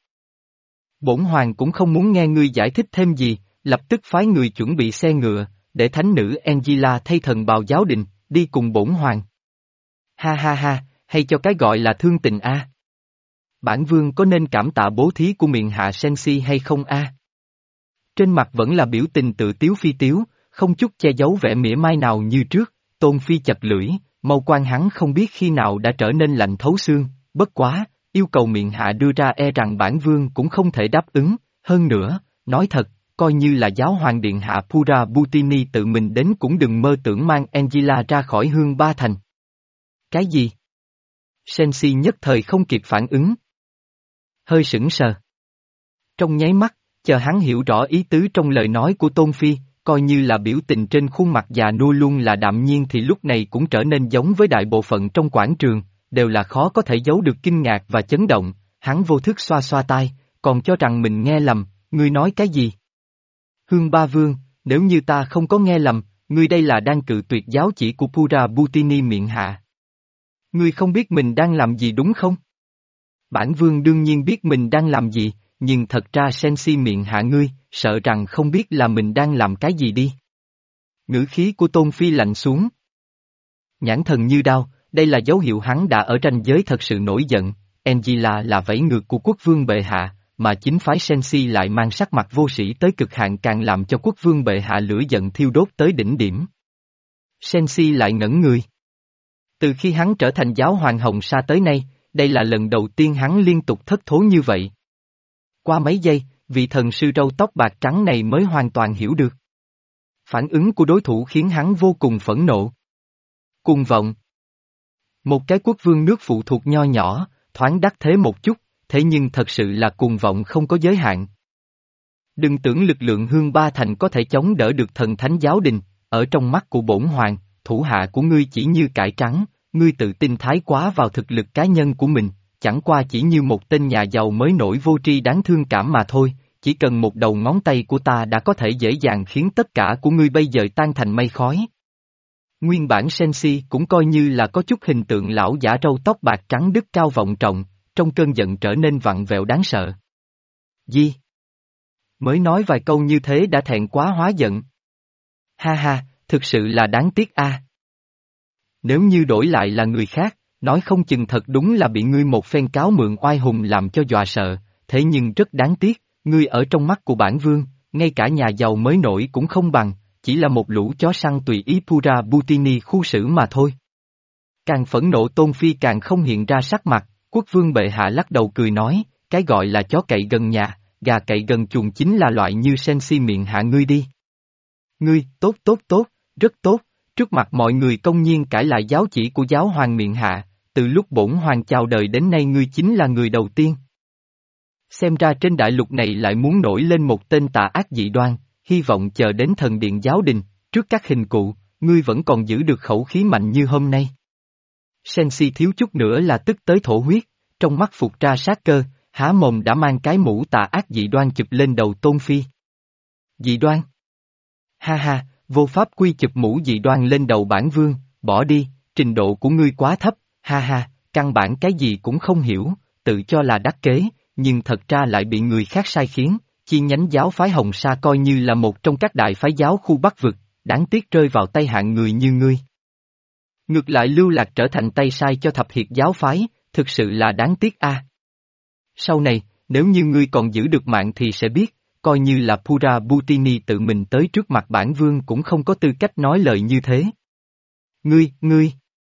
Bổn hoàng cũng không muốn nghe ngươi giải thích thêm gì, lập tức phái người chuẩn bị xe ngựa, để thánh nữ Angela thay thần bào giáo đình, đi cùng bổn hoàng. Ha ha ha, hay cho cái gọi là thương tình a. Bản vương có nên cảm tạ bố thí của miệng hạ Sensi hay không a? Trên mặt vẫn là biểu tình tự tiếu phi tiếu, không chút che giấu vẻ mỉa mai nào như trước, Tôn Phi chặt lưỡi, mâu quan hắn không biết khi nào đã trở nên lạnh thấu xương, bất quá, yêu cầu miệng hạ đưa ra e rằng bản vương cũng không thể đáp ứng, hơn nữa, nói thật, coi như là giáo hoàng điện hạ Pura Butini tự mình đến cũng đừng mơ tưởng mang Angela ra khỏi Hương Ba Thành. Cái gì? Sensi nhất thời không kịp phản ứng. Hơi sững sờ. Trong nháy mắt, chờ hắn hiểu rõ ý tứ trong lời nói của Tôn Phi, coi như là biểu tình trên khuôn mặt già nua luôn là đạm nhiên thì lúc này cũng trở nên giống với đại bộ phận trong quảng trường, đều là khó có thể giấu được kinh ngạc và chấn động, hắn vô thức xoa xoa tai, còn cho rằng mình nghe lầm, ngươi nói cái gì? Hương Ba Vương, nếu như ta không có nghe lầm, ngươi đây là đang cự tuyệt giáo chỉ của Pura Butini miệng hạ. Ngươi không biết mình đang làm gì đúng không? Bản vương đương nhiên biết mình đang làm gì, nhưng thật ra Sensi miệng hạ ngươi, sợ rằng không biết là mình đang làm cái gì đi. Ngữ khí của Tôn Phi lạnh xuống. Nhãn thần như đao, đây là dấu hiệu hắn đã ở ranh giới thật sự nổi giận, Angela là vẫy ngược của quốc vương bệ hạ, mà chính phái Sensi lại mang sắc mặt vô sĩ tới cực hạn càng làm cho quốc vương bệ hạ lửa giận thiêu đốt tới đỉnh điểm. Sensi lại ngẩn người. Từ khi hắn trở thành giáo hoàng Hồng Sa tới nay, đây là lần đầu tiên hắn liên tục thất thố như vậy. Qua mấy giây, vị thần sư râu tóc bạc trắng này mới hoàn toàn hiểu được. Phản ứng của đối thủ khiến hắn vô cùng phẫn nộ. Cuồng vọng. Một cái quốc vương nước phụ thuộc nho nhỏ, thoáng đắc thế một chút, thế nhưng thật sự là cuồng vọng không có giới hạn. Đừng tưởng lực lượng hương ba thành có thể chống đỡ được thần thánh giáo đình, ở trong mắt của bổn hoàng, thủ hạ của ngươi chỉ như cải trắng, ngươi tự tin thái quá vào thực lực cá nhân của mình, chẳng qua chỉ như một tên nhà giàu mới nổi vô tri đáng thương cảm mà thôi, chỉ cần một đầu ngón tay của ta đã có thể dễ dàng khiến tất cả của ngươi bây giờ tan thành mây khói. Nguyên bản Sensi cũng coi như là có chút hình tượng lão giả râu tóc bạc trắng đức cao vọng trọng, trong cơn giận trở nên vặn vẹo đáng sợ. Gì? Mới nói vài câu như thế đã thẹn quá hóa giận. Ha ha, thực sự là đáng tiếc a. Nếu như đổi lại là người khác, nói không chừng thật đúng là bị ngươi một phen cáo mượn oai hùng làm cho dọa sợ, thế nhưng rất đáng tiếc, ngươi ở trong mắt của bản vương, ngay cả nhà giàu mới nổi cũng không bằng, chỉ là một lũ chó săn tùy ý Pura Butini khu xử mà thôi. Càng phẫn nộ Tôn Phi càng không hiện ra sắc mặt, quốc vương bệ hạ lắc đầu cười nói, cái gọi là chó cậy gần nhà, gà cậy gần chuồng chính là loại như Sensi miệng hạ ngươi đi. Ngươi, tốt tốt tốt, rất tốt, trước mặt mọi người công nhiên cãi lại giáo chỉ của giáo hoàng miệng hạ, từ lúc bổn hoàng chào đời đến nay ngươi chính là người đầu tiên. Xem ra trên đại lục này lại muốn nổi lên một tên tà ác dị đoan, hy vọng chờ đến thần điện giáo đình, trước các hình cụ, ngươi vẫn còn giữ được khẩu khí mạnh như hôm nay. Sensi thiếu chút nữa là tức tới thổ huyết, trong mắt phục ra sát cơ, há mồm đã mang cái mũ tà ác dị đoan chụp lên đầu Tôn Phi. Dị đoan? Ha ha, vô pháp quy chụp mũ dị đoan lên đầu bản vương, bỏ đi, trình độ của ngươi quá thấp, ha ha, căn bản cái gì cũng không hiểu, tự cho là đắc kế, nhưng thật ra lại bị người khác sai khiến, chi nhánh giáo phái Hồng Sa coi như là một trong các đại phái giáo khu Bắc Vực, đáng tiếc rơi vào tay hạng người như ngươi. Ngược lại lưu lạc trở thành tay sai cho thập hiệt giáo phái, thực sự là đáng tiếc a. Sau này, nếu như ngươi còn giữ được mạng thì sẽ biết, coi như là Pura Butini tự mình tới trước mặt bản vương cũng không có tư cách nói lời như thế. Ngươi, ngươi!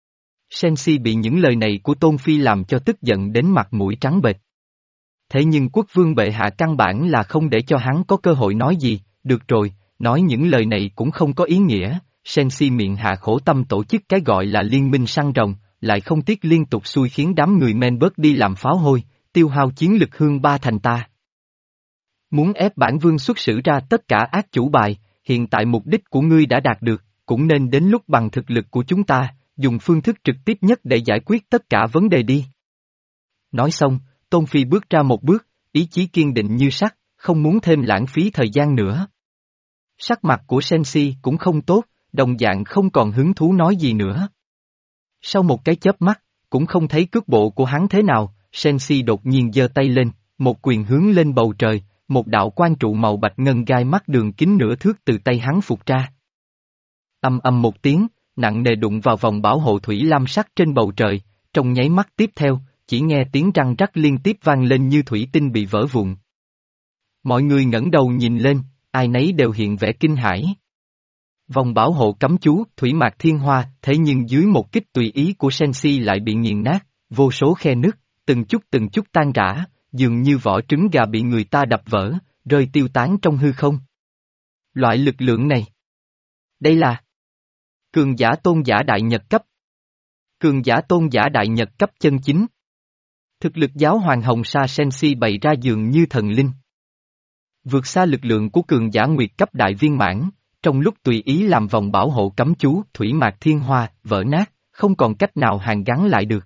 Sensi bị những lời này của Tôn Phi làm cho tức giận đến mặt mũi trắng bệch. Thế nhưng quốc vương bệ hạ căn bản là không để cho hắn có cơ hội nói gì, được rồi, nói những lời này cũng không có ý nghĩa, Sensi miệng hạ khổ tâm tổ chức cái gọi là liên minh săn rồng, lại không tiếc liên tục xui khiến đám người Menberg đi làm pháo hôi, tiêu hao chiến lực hương ba thành ta. Muốn ép bản vương xuất xử ra tất cả ác chủ bài, hiện tại mục đích của ngươi đã đạt được, cũng nên đến lúc bằng thực lực của chúng ta, dùng phương thức trực tiếp nhất để giải quyết tất cả vấn đề đi. Nói xong, Tôn Phi bước ra một bước, ý chí kiên định như sắt, không muốn thêm lãng phí thời gian nữa. Sắc mặt của Sensi cũng không tốt, đồng dạng không còn hứng thú nói gì nữa. Sau một cái chớp mắt, cũng không thấy cước bộ của hắn thế nào, Sensi đột nhiên giơ tay lên, một quyền hướng lên bầu trời, một đạo quang trụ màu bạch ngân gai mắt đường kính nửa thước từ tay hắn phụt ra. Âm âm một tiếng, nặng nề đụng vào vòng bảo hộ thủy lam sắc trên bầu trời, trong nháy mắt tiếp theo, chỉ nghe tiếng răng rắc liên tiếp vang lên như thủy tinh bị vỡ vụn. Mọi người ngẩng đầu nhìn lên, ai nấy đều hiện vẻ kinh hãi. Vòng bảo hộ cấm chú, thủy mạc thiên hoa, thế nhưng dưới một kích tùy ý của Sensi lại bị nghiền nát, vô số khe nứt, từng chút từng chút tan rã, dường như vỏ trứng gà bị người ta đập vỡ, rơi tiêu tán trong hư không. Loại lực lượng này. Đây là cường giả tôn giả đại nhật cấp. Cường giả tôn giả đại nhật cấp chân chính. Thực lực giáo hoàng Hồng Sa Sensi bày ra dường như thần linh. Vượt xa lực lượng của cường giả nguyệt cấp đại viên mãn, trong lúc tùy ý làm vòng bảo hộ cấm chú, thủy mạc thiên hoa, vỡ nát, không còn cách nào hàn gắn lại được.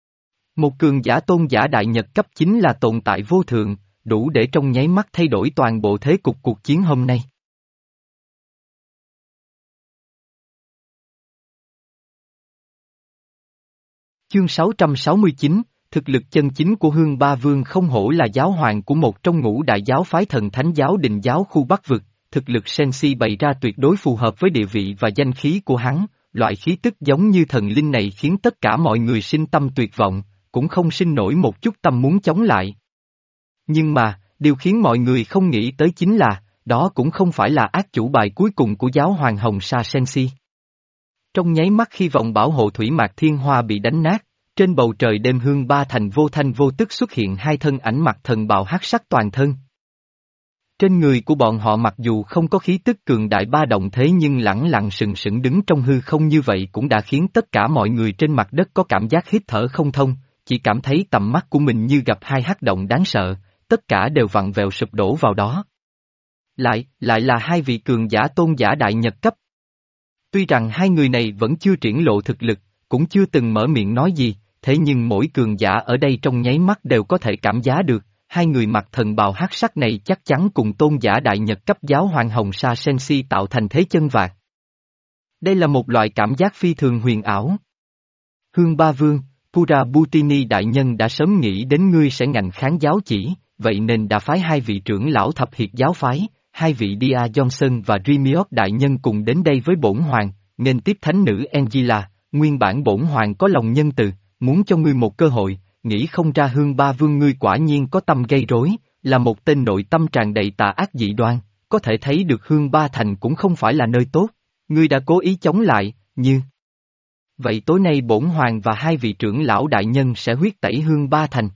Một cường giả tôn giả đại nhật cấp chính là tồn tại vô thượng, đủ để trong nháy mắt thay đổi toàn bộ thế cục cuộc chiến hôm nay. Chương sáu trăm sáu mươi chín, thực lực chân chính của Hương Ba Vương không hổ là giáo hoàng của một trong ngũ đại giáo phái thần thánh giáo đình giáo khu Bắc Vực, thực lực Sensi bày ra tuyệt đối phù hợp với địa vị và danh khí của hắn, loại khí tức giống như thần linh này khiến tất cả mọi người sinh tâm tuyệt vọng, cũng không sinh nổi một chút tâm muốn chống lại. Nhưng mà, điều khiến mọi người không nghĩ tới chính là, đó cũng không phải là ác chủ bài cuối cùng của giáo hoàng Hồng Sa Sensi. Trong nháy mắt khi vòng bảo hộ thủy mạc thiên hoa bị đánh nát, trên bầu trời đêm Hương Ba thành vô thanh vô tức xuất hiện hai thân ảnh mặc thần bào hắc sắc toàn thân. Trên người của bọn họ mặc dù không có khí tức cường đại ba động thế nhưng lẳng lặng sừng sững đứng trong hư không như vậy cũng đã khiến tất cả mọi người trên mặt đất có cảm giác hít thở không thông, chỉ cảm thấy tầm mắt của mình như gặp hai hắc động đáng sợ, tất cả đều vặn vẹo sụp đổ vào đó. Lại, lại là hai vị cường giả tôn giả đại nhật cấp. Tuy rằng hai người này vẫn chưa triển lộ thực lực, cũng chưa từng mở miệng nói gì, thế nhưng mỗi cường giả ở đây trong nháy mắt đều có thể cảm giá được, hai người mặc thần bào hắc sắc này chắc chắn cùng tôn giả đại nhật cấp giáo hoàng Hồng Sa Sensi tạo thành thế chân vạc. Đây là một loại cảm giác phi thường huyền ảo. Hương Ba Vương, Pura Butini đại nhân đã sớm nghĩ đến ngươi sẽ ngành kháng giáo chỉ, vậy nên đã phái hai vị trưởng lão thập hiệp giáo phái, hai vị Dia Johnson và Rimiot đại nhân cùng đến đây với bổn hoàng, nên tiếp thánh nữ Angela, nguyên bản bổn hoàng có lòng nhân từ, muốn cho ngươi một cơ hội, nghĩ không ra Hương Ba Vương ngươi quả nhiên có tâm gây rối, là một tên nội tâm tràn đầy tà ác dị đoan, có thể thấy được Hương Ba Thành cũng không phải là nơi tốt, ngươi đã cố ý chống lại, như... Vậy tối nay bổn hoàng và hai vị trưởng lão đại nhân sẽ huyết tẩy Hương Ba Thành.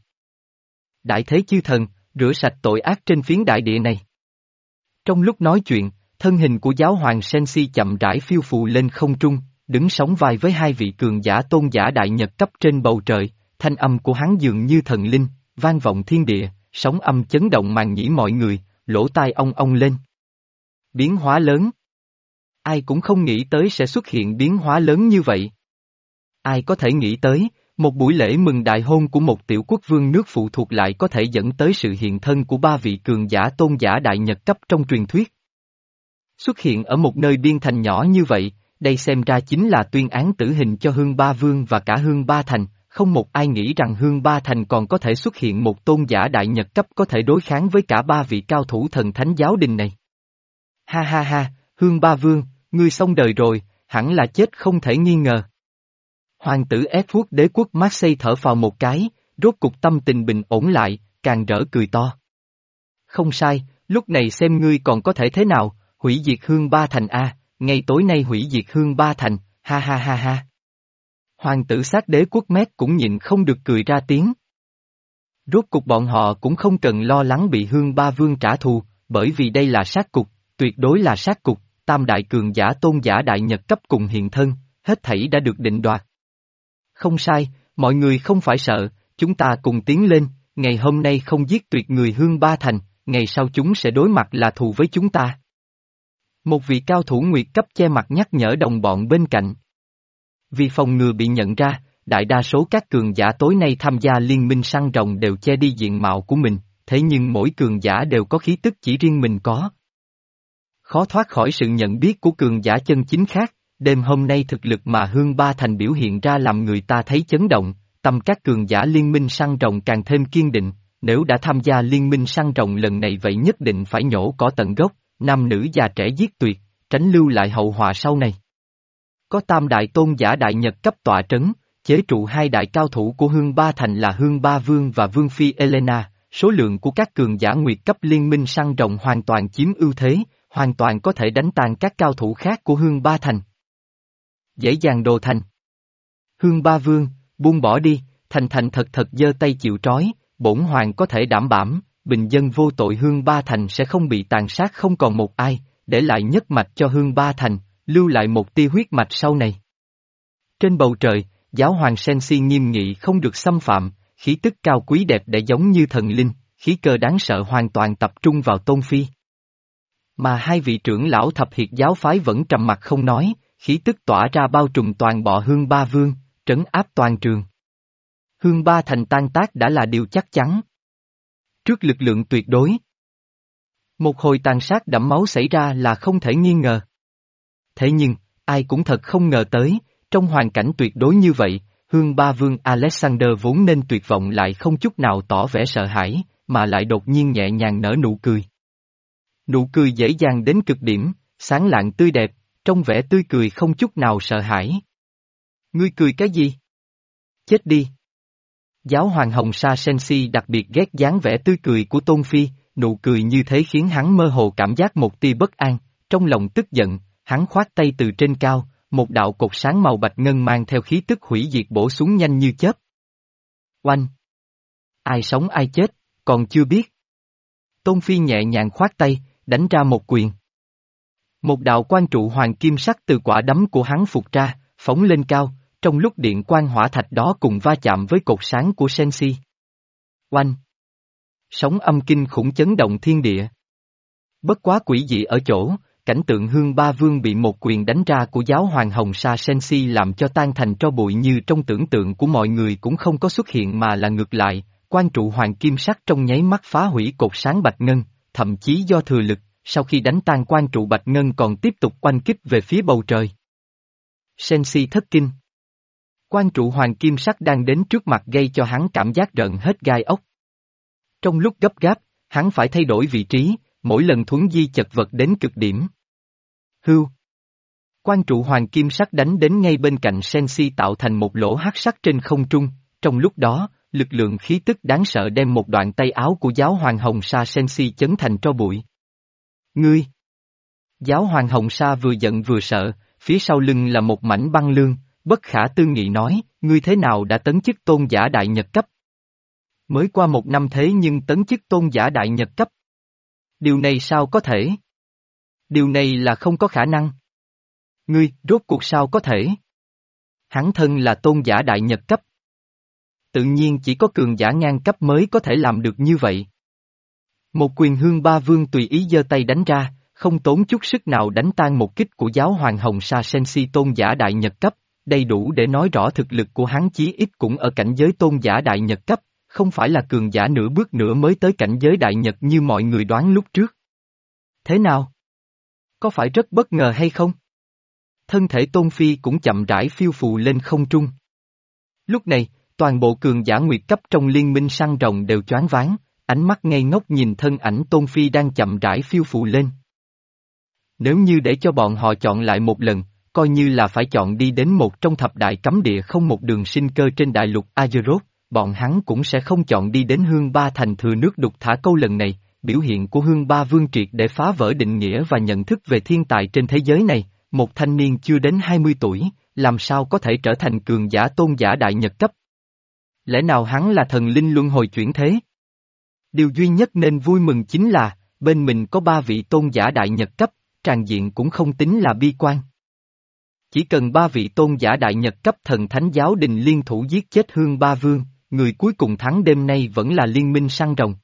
Đại thế chư thần, rửa sạch tội ác trên phiến đại địa này. Trong lúc nói chuyện, thân hình của giáo hoàng Sensi chậm rãi phiêu phù lên không trung, đứng sóng vai với hai vị cường giả tôn giả đại nhật cấp trên bầu trời, thanh âm của hắn dường như thần linh, vang vọng thiên địa, sóng âm chấn động màng nhĩ mọi người, lỗ tai ong ong lên. Biến hóa lớn. Ai cũng không nghĩ tới sẽ xuất hiện biến hóa lớn như vậy. Ai có thể nghĩ tới, một buổi lễ mừng đại hôn của một tiểu quốc vương nước phụ thuộc lại có thể dẫn tới sự hiện thân của ba vị cường giả tôn giả đại nhật cấp trong truyền thuyết. Xuất hiện ở một nơi biên thành nhỏ như vậy, đây xem ra chính là tuyên án tử hình cho Hương Ba Vương và cả Hương Ba Thành, không một ai nghĩ rằng Hương Ba Thành còn có thể xuất hiện một tôn giả đại nhật cấp có thể đối kháng với cả ba vị cao thủ thần thánh giáo đình này. Ha ha ha, Hương Ba Vương, ngươi xong đời rồi, hẳn là chết không thể nghi ngờ. Hoàng tử Edward đế quốc Marseille thở phào một cái, rốt cục tâm tình bình ổn lại, càng rỡ cười to. Không sai, lúc này xem ngươi còn có thể thế nào, hủy diệt Hương Ba Thành a, ngay tối nay hủy diệt Hương Ba Thành, ha ha ha ha. Hoàng tử sát đế quốc Mét cũng nhịn không được cười ra tiếng. Rốt cục bọn họ cũng không cần lo lắng bị Hương Ba Vương trả thù, bởi vì đây là sát cục, tuyệt đối là sát cục, tam đại cường giả tôn giả đại nhật cấp cùng hiện thân, hết thảy đã được định đoạt. Không sai, mọi người không phải sợ, chúng ta cùng tiến lên, ngày hôm nay không giết tuyệt người Hương Ba Thành, ngày sau chúng sẽ đối mặt là thù với chúng ta. Một vị cao thủ nguyệt cấp che mặt nhắc nhở đồng bọn bên cạnh. Vì phòng ngừa bị nhận ra, đại đa số các cường giả tối nay tham gia liên minh săn rồng đều che đi diện mạo của mình, thế nhưng mỗi cường giả đều có khí tức chỉ riêng mình có. Khó thoát khỏi sự nhận biết của cường giả chân chính khác, đêm hôm nay thực lực mà Hương Ba Thành biểu hiện ra làm người ta thấy chấn động, tâm các cường giả liên minh săn rồng càng thêm kiên định, nếu đã tham gia liên minh săn rồng lần này vậy nhất định phải nhổ cỏ tận gốc, nam nữ già trẻ giết tuyệt, tránh lưu lại hậu họa sau này. Có tam đại tôn giả đại nhật cấp tọa trấn, chế trụ hai đại cao thủ của Hương Ba Thành là Hương Ba Vương và Vương Phi Elena, số lượng của các cường giả nguyệt cấp liên minh săn rồng hoàn toàn chiếm ưu thế, hoàn toàn có thể đánh tan các cao thủ khác của Hương Ba Thành. Dễ dàng đồ thành. Hương Ba Vương, buông bỏ đi, thành thành thật thật giơ tay chịu trói, bổn hoàng có thể đảm bảo, bình dân vô tội Hương Ba Thành sẽ không bị tàn sát không còn một ai, để lại nhất mạch cho Hương Ba Thành, lưu lại một tia huyết mạch sau này. Trên bầu trời, giáo hoàng Sensi nghiêm nghị không được xâm phạm, khí tức cao quý đẹp để giống như thần linh, khí cơ đáng sợ hoàn toàn tập trung vào Tôn Phi. Mà hai vị trưởng lão thập hiệp giáo phái vẫn trầm mặc không nói, khí tức tỏa ra bao trùm toàn bộ Hương Ba Vương, trấn áp toàn trường. Hương Ba Thành tan tác đã là điều chắc chắn. Trước lực lượng tuyệt đối, một hồi tàn sát đẫm máu xảy ra là không thể nghi ngờ. Thế nhưng, ai cũng thật không ngờ tới, trong hoàn cảnh tuyệt đối như vậy, Hương Ba Vương Alexander vốn nên tuyệt vọng lại không chút nào tỏ vẻ sợ hãi, mà lại đột nhiên nhẹ nhàng nở nụ cười. Nụ cười dễ dàng đến cực điểm, sáng lạng tươi đẹp, trong vẻ tươi cười không chút nào sợ hãi. Ngươi cười cái gì? Chết đi! Giáo hoàng Hồng Sa Sensi đặc biệt ghét dáng vẻ tươi cười của Tôn Phi, nụ cười như thế khiến hắn mơ hồ cảm giác một tia bất an, trong lòng tức giận, hắn khoát tay từ trên cao, một đạo cột sáng màu bạch ngân mang theo khí tức hủy diệt bổ xuống nhanh như chớp. Oanh! Ai sống ai chết, còn chưa biết. Tôn Phi nhẹ nhàng khoát tay, đánh ra một quyền. Một đạo quan trụ hoàng kim sắc từ quả đấm của hắn phục ra, phóng lên cao, trong lúc điện quang hỏa thạch đó cùng va chạm với cột sáng của Sensi. Oanh! Sóng âm kinh khủng chấn động thiên địa. Bất quá quỷ dị ở chỗ, cảnh tượng Hương Ba Vương bị một quyền đánh ra của giáo hoàng Hồng Sa Sensi làm cho tan thành tro bụi như trong tưởng tượng của mọi người cũng không có xuất hiện mà là ngược lại, quan trụ hoàng kim sắc trong nháy mắt phá hủy cột sáng bạch ngân, thậm chí do thừa lực, sau khi đánh tan quan trụ bạch ngân còn tiếp tục oanh kích về phía bầu trời. Sensi thất kinh. Quan trụ hoàng kim sắc đang đến trước mặt gây cho hắn cảm giác rợn hết gai ốc. Trong lúc gấp gáp, hắn phải thay đổi vị trí, mỗi lần thuấn di chật vật đến cực điểm. Hưu. Quan trụ hoàng kim sắc đánh đến ngay bên cạnh Sensi tạo thành một lỗ hắc sắc trên không trung, trong lúc đó, lực lượng khí tức đáng sợ đem một đoạn tay áo của giáo hoàng Hồng Sa Sensi chấn thành tro bụi. Ngươi! Giáo hoàng Hồng Sa vừa giận vừa sợ, phía sau lưng là một mảnh băng lương, bất khả tư nghị nói, ngươi thế nào đã tấn chức tôn giả đại nhật cấp? Mới qua một năm thế nhưng tấn chức tôn giả đại nhật cấp. Điều này sao có thể? Điều này là không có khả năng. Ngươi, rốt cuộc sao có thể? Hắn thân là tôn giả đại nhật cấp. Tự nhiên chỉ có cường giả ngang cấp mới có thể làm được như vậy. Một quyền Hương Ba Vương tùy ý giơ tay đánh ra, không tốn chút sức nào đánh tan một kích của giáo hoàng Hồng Sa Sensi tôn giả đại nhật cấp, đầy đủ để nói rõ thực lực của hắn chí ít cũng ở cảnh giới tôn giả đại nhật cấp, không phải là cường giả nửa bước nữa mới tới cảnh giới đại nhật như mọi người đoán lúc trước. Thế nào? Có phải rất bất ngờ hay không? Thân thể Tôn Phi cũng chậm rãi phiêu phù lên không trung. Lúc này, toàn bộ cường giả nguyệt cấp trong liên minh săn rồng đều choáng váng, ánh mắt ngây ngốc nhìn thân ảnh Tôn Phi đang chậm rãi phiêu phù lên. Nếu như để cho bọn họ chọn lại một lần, coi như là phải chọn đi đến một trong thập đại cấm địa không một đường sinh cơ trên đại lục Azeroth, bọn hắn cũng sẽ không chọn đi đến Hương Ba thành thừa nước đục thả câu lần này. Biểu hiện của Hương Ba Vương triệt để phá vỡ định nghĩa và nhận thức về thiên tài trên thế giới này, một thanh niên chưa đến hai mươi tuổi, làm sao có thể trở thành cường giả tôn giả đại nhật cấp? Lẽ nào hắn là thần linh luân hồi chuyển thế? Điều duy nhất nên vui mừng chính là, bên mình có ba vị tôn giả đại nhật cấp, tràng diện cũng không tính là bi quan. Chỉ cần ba vị tôn giả đại nhật cấp thần thánh giáo đình liên thủ giết chết Hương Ba Vương, người cuối cùng thắng đêm nay vẫn là liên minh săn rồng.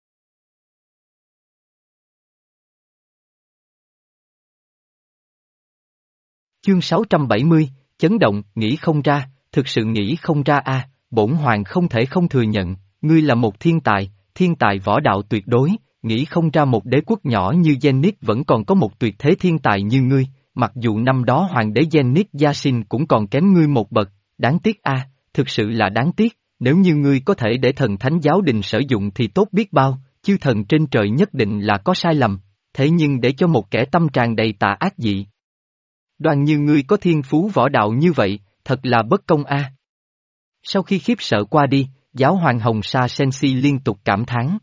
Chương sáu trăm bảy mươi, chấn động, nghĩ không ra, thực sự nghĩ không ra a, bổn hoàng không thể không thừa nhận, ngươi là một thiên tài, thiên tài võ đạo tuyệt đối, nghĩ không ra một đế quốc nhỏ như Zenith vẫn còn có một tuyệt thế thiên tài như ngươi, mặc dù năm đó hoàng đế Zenith Yasin cũng còn kém ngươi một bậc, đáng tiếc a, thực sự là đáng tiếc, nếu như ngươi có thể để thần thánh giáo đình sử dụng thì tốt biết bao, chư thần trên trời nhất định là có sai lầm, thế nhưng để cho một kẻ tâm tràn đầy tà ác dị. Đoàn như ngươi có thiên phú võ đạo như vậy, thật là bất công a. Sau khi khiếp sợ qua đi, giáo hoàng Hồng Sa Sensi liên tục cảm thán.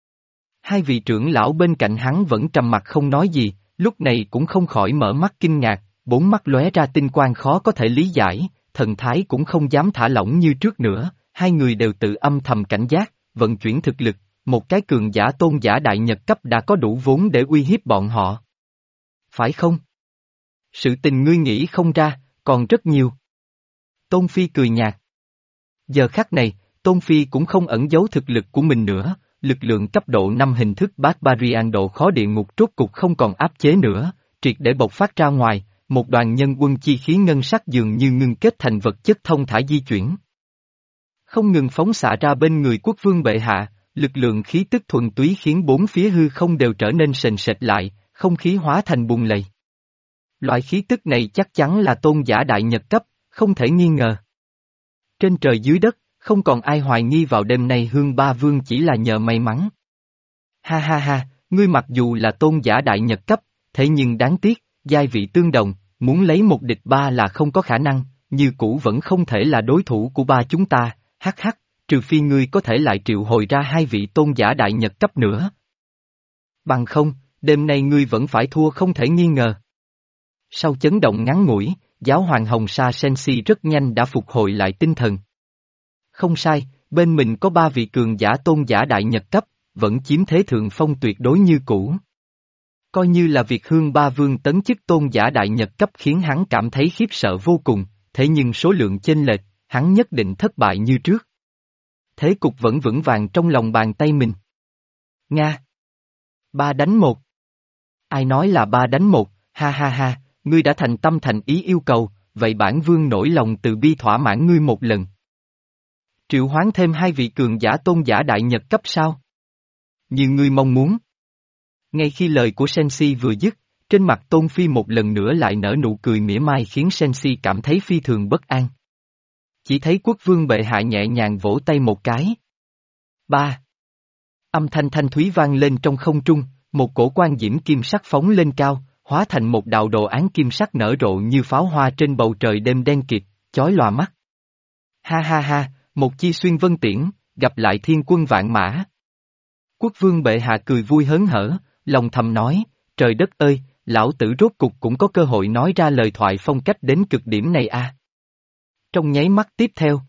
Hai vị trưởng lão bên cạnh hắn vẫn trầm mặc không nói gì, lúc này cũng không khỏi mở mắt kinh ngạc, bốn mắt lóe ra tinh quang khó có thể lý giải, thần thái cũng không dám thả lỏng như trước nữa, hai người đều tự âm thầm cảnh giác, vận chuyển thực lực, một cái cường giả tôn giả đại nhật cấp đã có đủ vốn để uy hiếp bọn họ. Phải không? Sự tình ngươi nghĩ không ra, còn rất nhiều. Tôn Phi cười nhạt. Giờ khắc này, Tôn Phi cũng không ẩn giấu thực lực của mình nữa, lực lượng cấp độ năm hình thức Barbarian độ khó địa ngục rốt cục không còn áp chế nữa, triệt để bộc phát ra ngoài, một đoàn nhân quân chi khí ngân sắc dường như ngưng kết thành vật chất thông thả di chuyển. Không ngừng phóng xạ ra bên người quốc vương bệ hạ, lực lượng khí tức thuần túy khiến bốn phía hư không đều trở nên sền sệt lại, không khí hóa thành bùn lầy. Loại khí tức này chắc chắn là tôn giả đại nhật cấp, không thể nghi ngờ. Trên trời dưới đất, không còn ai hoài nghi vào đêm nay Hương Ba Vương chỉ là nhờ may mắn. Ha ha ha, ngươi mặc dù là tôn giả đại nhật cấp, thế nhưng đáng tiếc, giai vị tương đồng, muốn lấy một địch ba là không có khả năng, như cũ vẫn không thể là đối thủ của ba chúng ta, hắc hắc, trừ phi ngươi có thể lại triệu hồi ra hai vị tôn giả đại nhật cấp nữa. Bằng không, đêm nay ngươi vẫn phải thua không thể nghi ngờ. Sau chấn động ngắn ngủi, giáo hoàng Hồng Sa Sensi rất nhanh đã phục hồi lại tinh thần. Không sai, bên mình có ba vị cường giả tôn giả đại nhật cấp, vẫn chiếm thế thượng phong tuyệt đối như cũ. Coi như là việc Hương Ba Vương tấn chức tôn giả đại nhật cấp khiến hắn cảm thấy khiếp sợ vô cùng, thế nhưng số lượng chênh lệch, hắn nhất định thất bại như trước. Thế cục vẫn vững vàng trong lòng bàn tay mình. Nga. Ba đánh một. Ai nói là ba đánh một, ha ha ha, ngươi đã thành tâm thành ý yêu cầu, vậy bản vương nổi lòng từ bi thỏa mãn ngươi một lần. Triệu hoán thêm hai vị cường giả tôn giả đại nhật cấp sao? Như ngươi mong muốn. Ngay khi lời của Sensi vừa dứt, trên mặt Tôn Phi một lần nữa lại nở nụ cười mỉa mai khiến Sensi cảm thấy phi thường bất an. Chỉ thấy quốc vương bệ hạ nhẹ nhàng vỗ tay một cái. Ba. Âm thanh thanh thúy vang lên trong không trung, một cổ quan diễm kim sắc phóng lên cao, hóa thành một đạo đồ án kim sắc nở rộ như pháo hoa trên bầu trời đêm đen kịt, chói lòa mắt. Ha ha ha, một chi xuyên vân tiễn, gặp lại thiên quân vạn mã. Quốc vương bệ hạ cười vui hớn hở, lòng thầm nói, trời đất ơi, lão tử rốt cục cũng có cơ hội nói ra lời thoại phong cách đến cực điểm này a. À. Trong nháy mắt tiếp theo,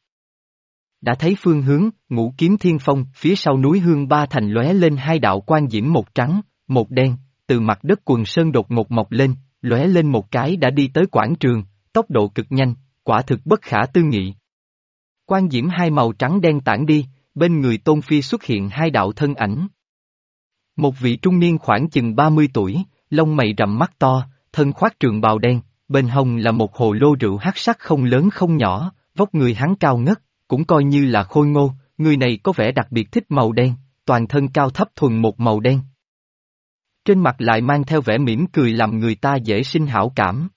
đã thấy phương hướng, Ngũ Kiếm Thiên Phong, phía sau núi Hương Ba Thành lóe lên hai đạo quang diễm một trắng, một đen, từ mặt đất quần sơn đột ngột mọc lên, lóe lên một cái đã đi tới quảng trường, tốc độ cực nhanh, quả thực bất khả tư nghị. Quang diễm hai màu trắng đen tản đi, bên người Tôn Phi xuất hiện hai đạo thân ảnh. Một vị trung niên khoảng chừng ba mươi tuổi, lông mày rậm mắt to, thân khoác trường bào đen, bên hông là một hồ lô rượu hắc sắc không lớn không nhỏ, vóc người hắn cao ngất, cũng coi như là khôi ngô, người này có vẻ đặc biệt thích màu đen, toàn thân cao thấp thuần một màu đen. Trên mặt lại mang theo vẻ mỉm cười làm người ta dễ sinh hảo cảm.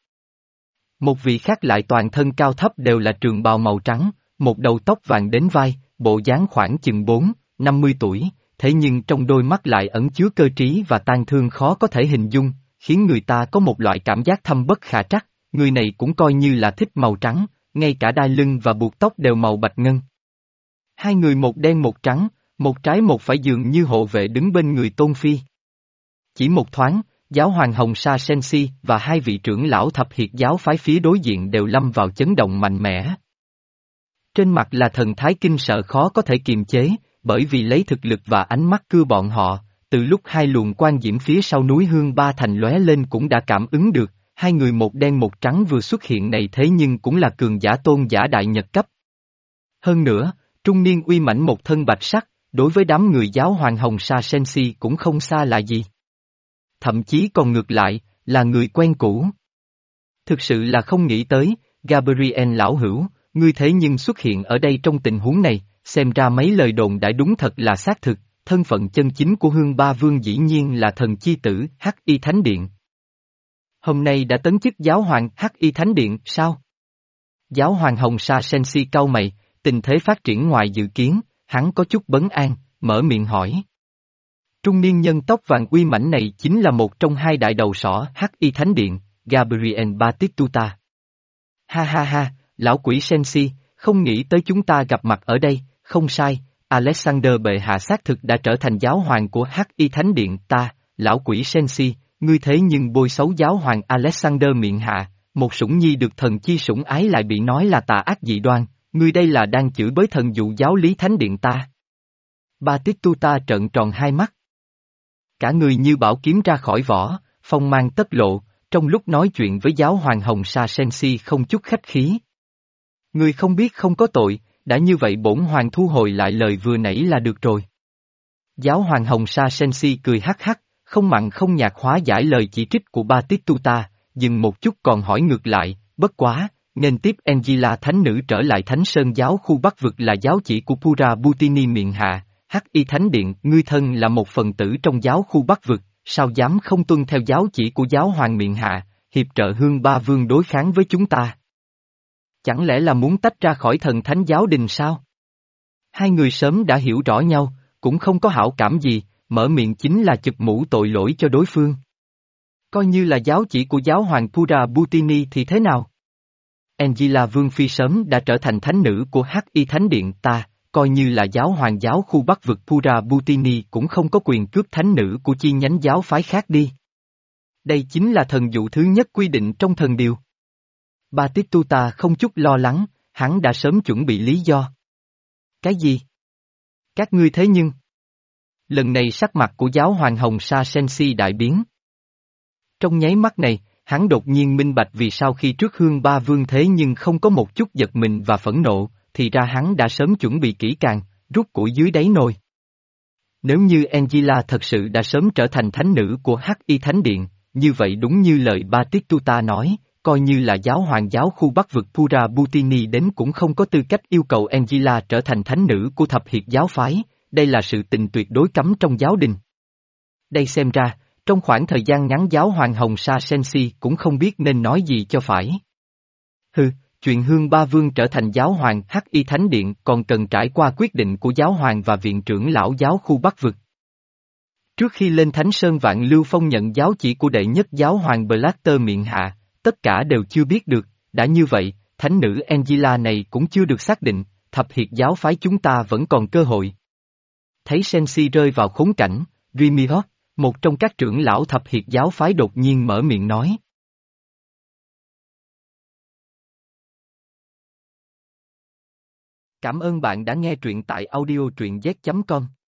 Một vị khác lại toàn thân cao thấp đều là trường bào màu trắng, một đầu tóc vàng đến vai, bộ dáng khoảng chừng bốn, năm mươi tuổi, thế nhưng trong đôi mắt lại ẩn chứa cơ trí và tang thương khó có thể hình dung, khiến người ta có một loại cảm giác thâm bất khả trắc, người này cũng coi như là thích màu trắng, ngay cả đai lưng và buộc tóc đều màu bạch ngân. Hai người một đen một trắng, một trái một phải dường như hộ vệ đứng bên người Tôn Phi. Chỉ một thoáng, giáo hoàng Hồng Sa Sensi và hai vị trưởng lão thập hiệt giáo phái phía đối diện đều lâm vào chấn động mạnh mẽ. Trên mặt là thần thái kinh sợ khó có thể kiềm chế, bởi vì lấy thực lực và ánh mắt cưa bọn họ, từ lúc hai luồng quan diễm phía sau núi Hương Ba Thành lóe lên cũng đã cảm ứng được, hai người một đen một trắng vừa xuất hiện này thế nhưng cũng là cường giả tôn giả đại nhật cấp. Hơn nữa, trung niên uy mãnh một thân bạch sắc, đối với đám người giáo hoàng Hồng Sa Sensi cũng không xa là gì. Thậm chí còn ngược lại, là người quen cũ. Thực sự là không nghĩ tới, Gabriel lão hữu, ngươi thế nhưng xuất hiện ở đây trong tình huống này, xem ra mấy lời đồn đã đúng thật là xác thực, thân phận chân chính của Hương Ba Vương dĩ nhiên là thần chi tử Hắc Y Thánh Điện. Hôm nay đã tấn chức giáo hoàng Hắc Y Thánh Điện, sao? Giáo hoàng Hồng Sa Sensi cau mày, tình thế phát triển ngoài dự kiến, hắn có chút bấn an, mở miệng hỏi. Trung niên nhân tóc vàng uy mãnh này chính là một trong hai đại đầu sỏ Hắc Y Thánh Điện, Gabriel Batistuta. Ha ha ha, lão quỷ Sensi, không nghĩ tới chúng ta gặp mặt ở đây, không sai, Alexander bệ hạ xác thực đã trở thành giáo hoàng của Hắc Y Thánh Điện ta, lão quỷ Sensi, ngươi thế nhưng bôi xấu giáo hoàng Alexander miệng hạ, một sủng nhi được thần chi sủng ái lại bị nói là tà ác dị đoan, ngươi đây là đang chửi bới thần dụ giáo lý Thánh Điện ta. Batistuta trợn tròn hai mắt. Cả người như bảo kiếm ra khỏi vỏ, phong mang tất lộ, trong lúc nói chuyện với giáo hoàng Hồng Sa Sensi không chút khách khí. Ngươi không biết không có tội, đã như vậy bổn hoàng thu hồi lại lời vừa nãy là được rồi. Giáo hoàng Hồng Sa Sensi cười hắc hắc, không mặn không nhạt hóa giải lời chỉ trích của Batistuta, dừng một chút còn hỏi ngược lại, bất quá, nên tiếp Angela thánh nữ trở lại Thánh Sơn giáo khu Bắc vực là giáo chỉ của Pura Butini miệng hạ, Hắc Y Thánh Điện, ngươi thân là một phần tử trong giáo khu Bắc vực, sao dám không tuân theo giáo chỉ của giáo hoàng miệng hạ, hiệp trợ Hương Ba Vương đối kháng với chúng ta? Chẳng lẽ là muốn tách ra khỏi thần thánh giáo đình sao? Hai người sớm đã hiểu rõ nhau, cũng không có hảo cảm gì, mở miệng chính là chụp mũ tội lỗi cho đối phương. Coi như là giáo chỉ của giáo hoàng Pura Butini thì thế nào? Angela Vương Phi sớm đã trở thành thánh nữ của Hắc Y Thánh Điện ta, coi như là giáo hoàng giáo khu Bắc vực Pura Butini cũng không có quyền cướp thánh nữ của chi nhánh giáo phái khác đi. Đây chính là thần dụ thứ nhất quy định trong thần điều. Batistuta không chút lo lắng, hắn đã sớm chuẩn bị lý do. Cái gì? Các ngươi thế nhưng... Lần này sắc mặt của giáo hoàng Hồng Sa Sensi đại biến. Trong nháy mắt này, hắn đột nhiên minh bạch vì sao khi trước Hương Ba Vương thế nhưng không có một chút giật mình và phẫn nộ, thì ra hắn đã sớm chuẩn bị kỹ càng, rút củi dưới đáy nồi. Nếu như Angela thật sự đã sớm trở thành thánh nữ của Hắc Y Thánh Điện, như vậy đúng như lời Batistuta nói, coi như là giáo hoàng giáo khu Bắc vực Pura Butini đến cũng không có tư cách yêu cầu Angela trở thành thánh nữ của thập hiệp giáo phái, đây là sự tình tuyệt đối cấm trong giáo đình. Đây xem ra, trong khoảng thời gian ngắn giáo hoàng Hồng Sa Sensi cũng không biết nên nói gì cho phải. Hừ, chuyện Hương Ba Vương trở thành giáo hoàng Hắc Y Thánh Điện còn cần trải qua quyết định của giáo hoàng và viện trưởng lão giáo khu Bắc vực. Trước khi lên Thánh Sơn Vạn Lưu Phong nhận giáo chỉ của đệ nhất giáo hoàng Blatter miệng hạ, tất cả đều chưa biết được, đã như vậy, thánh nữ Angela này cũng chưa được xác định, thập hiệp giáo phái chúng ta vẫn còn cơ hội. Thấy Sensi rơi vào khốn cảnh, Rimihoff, một trong các trưởng lão thập hiệp giáo phái đột nhiên mở miệng nói. Cảm ơn bạn đã nghe truyện tại audio truyện z chấm com.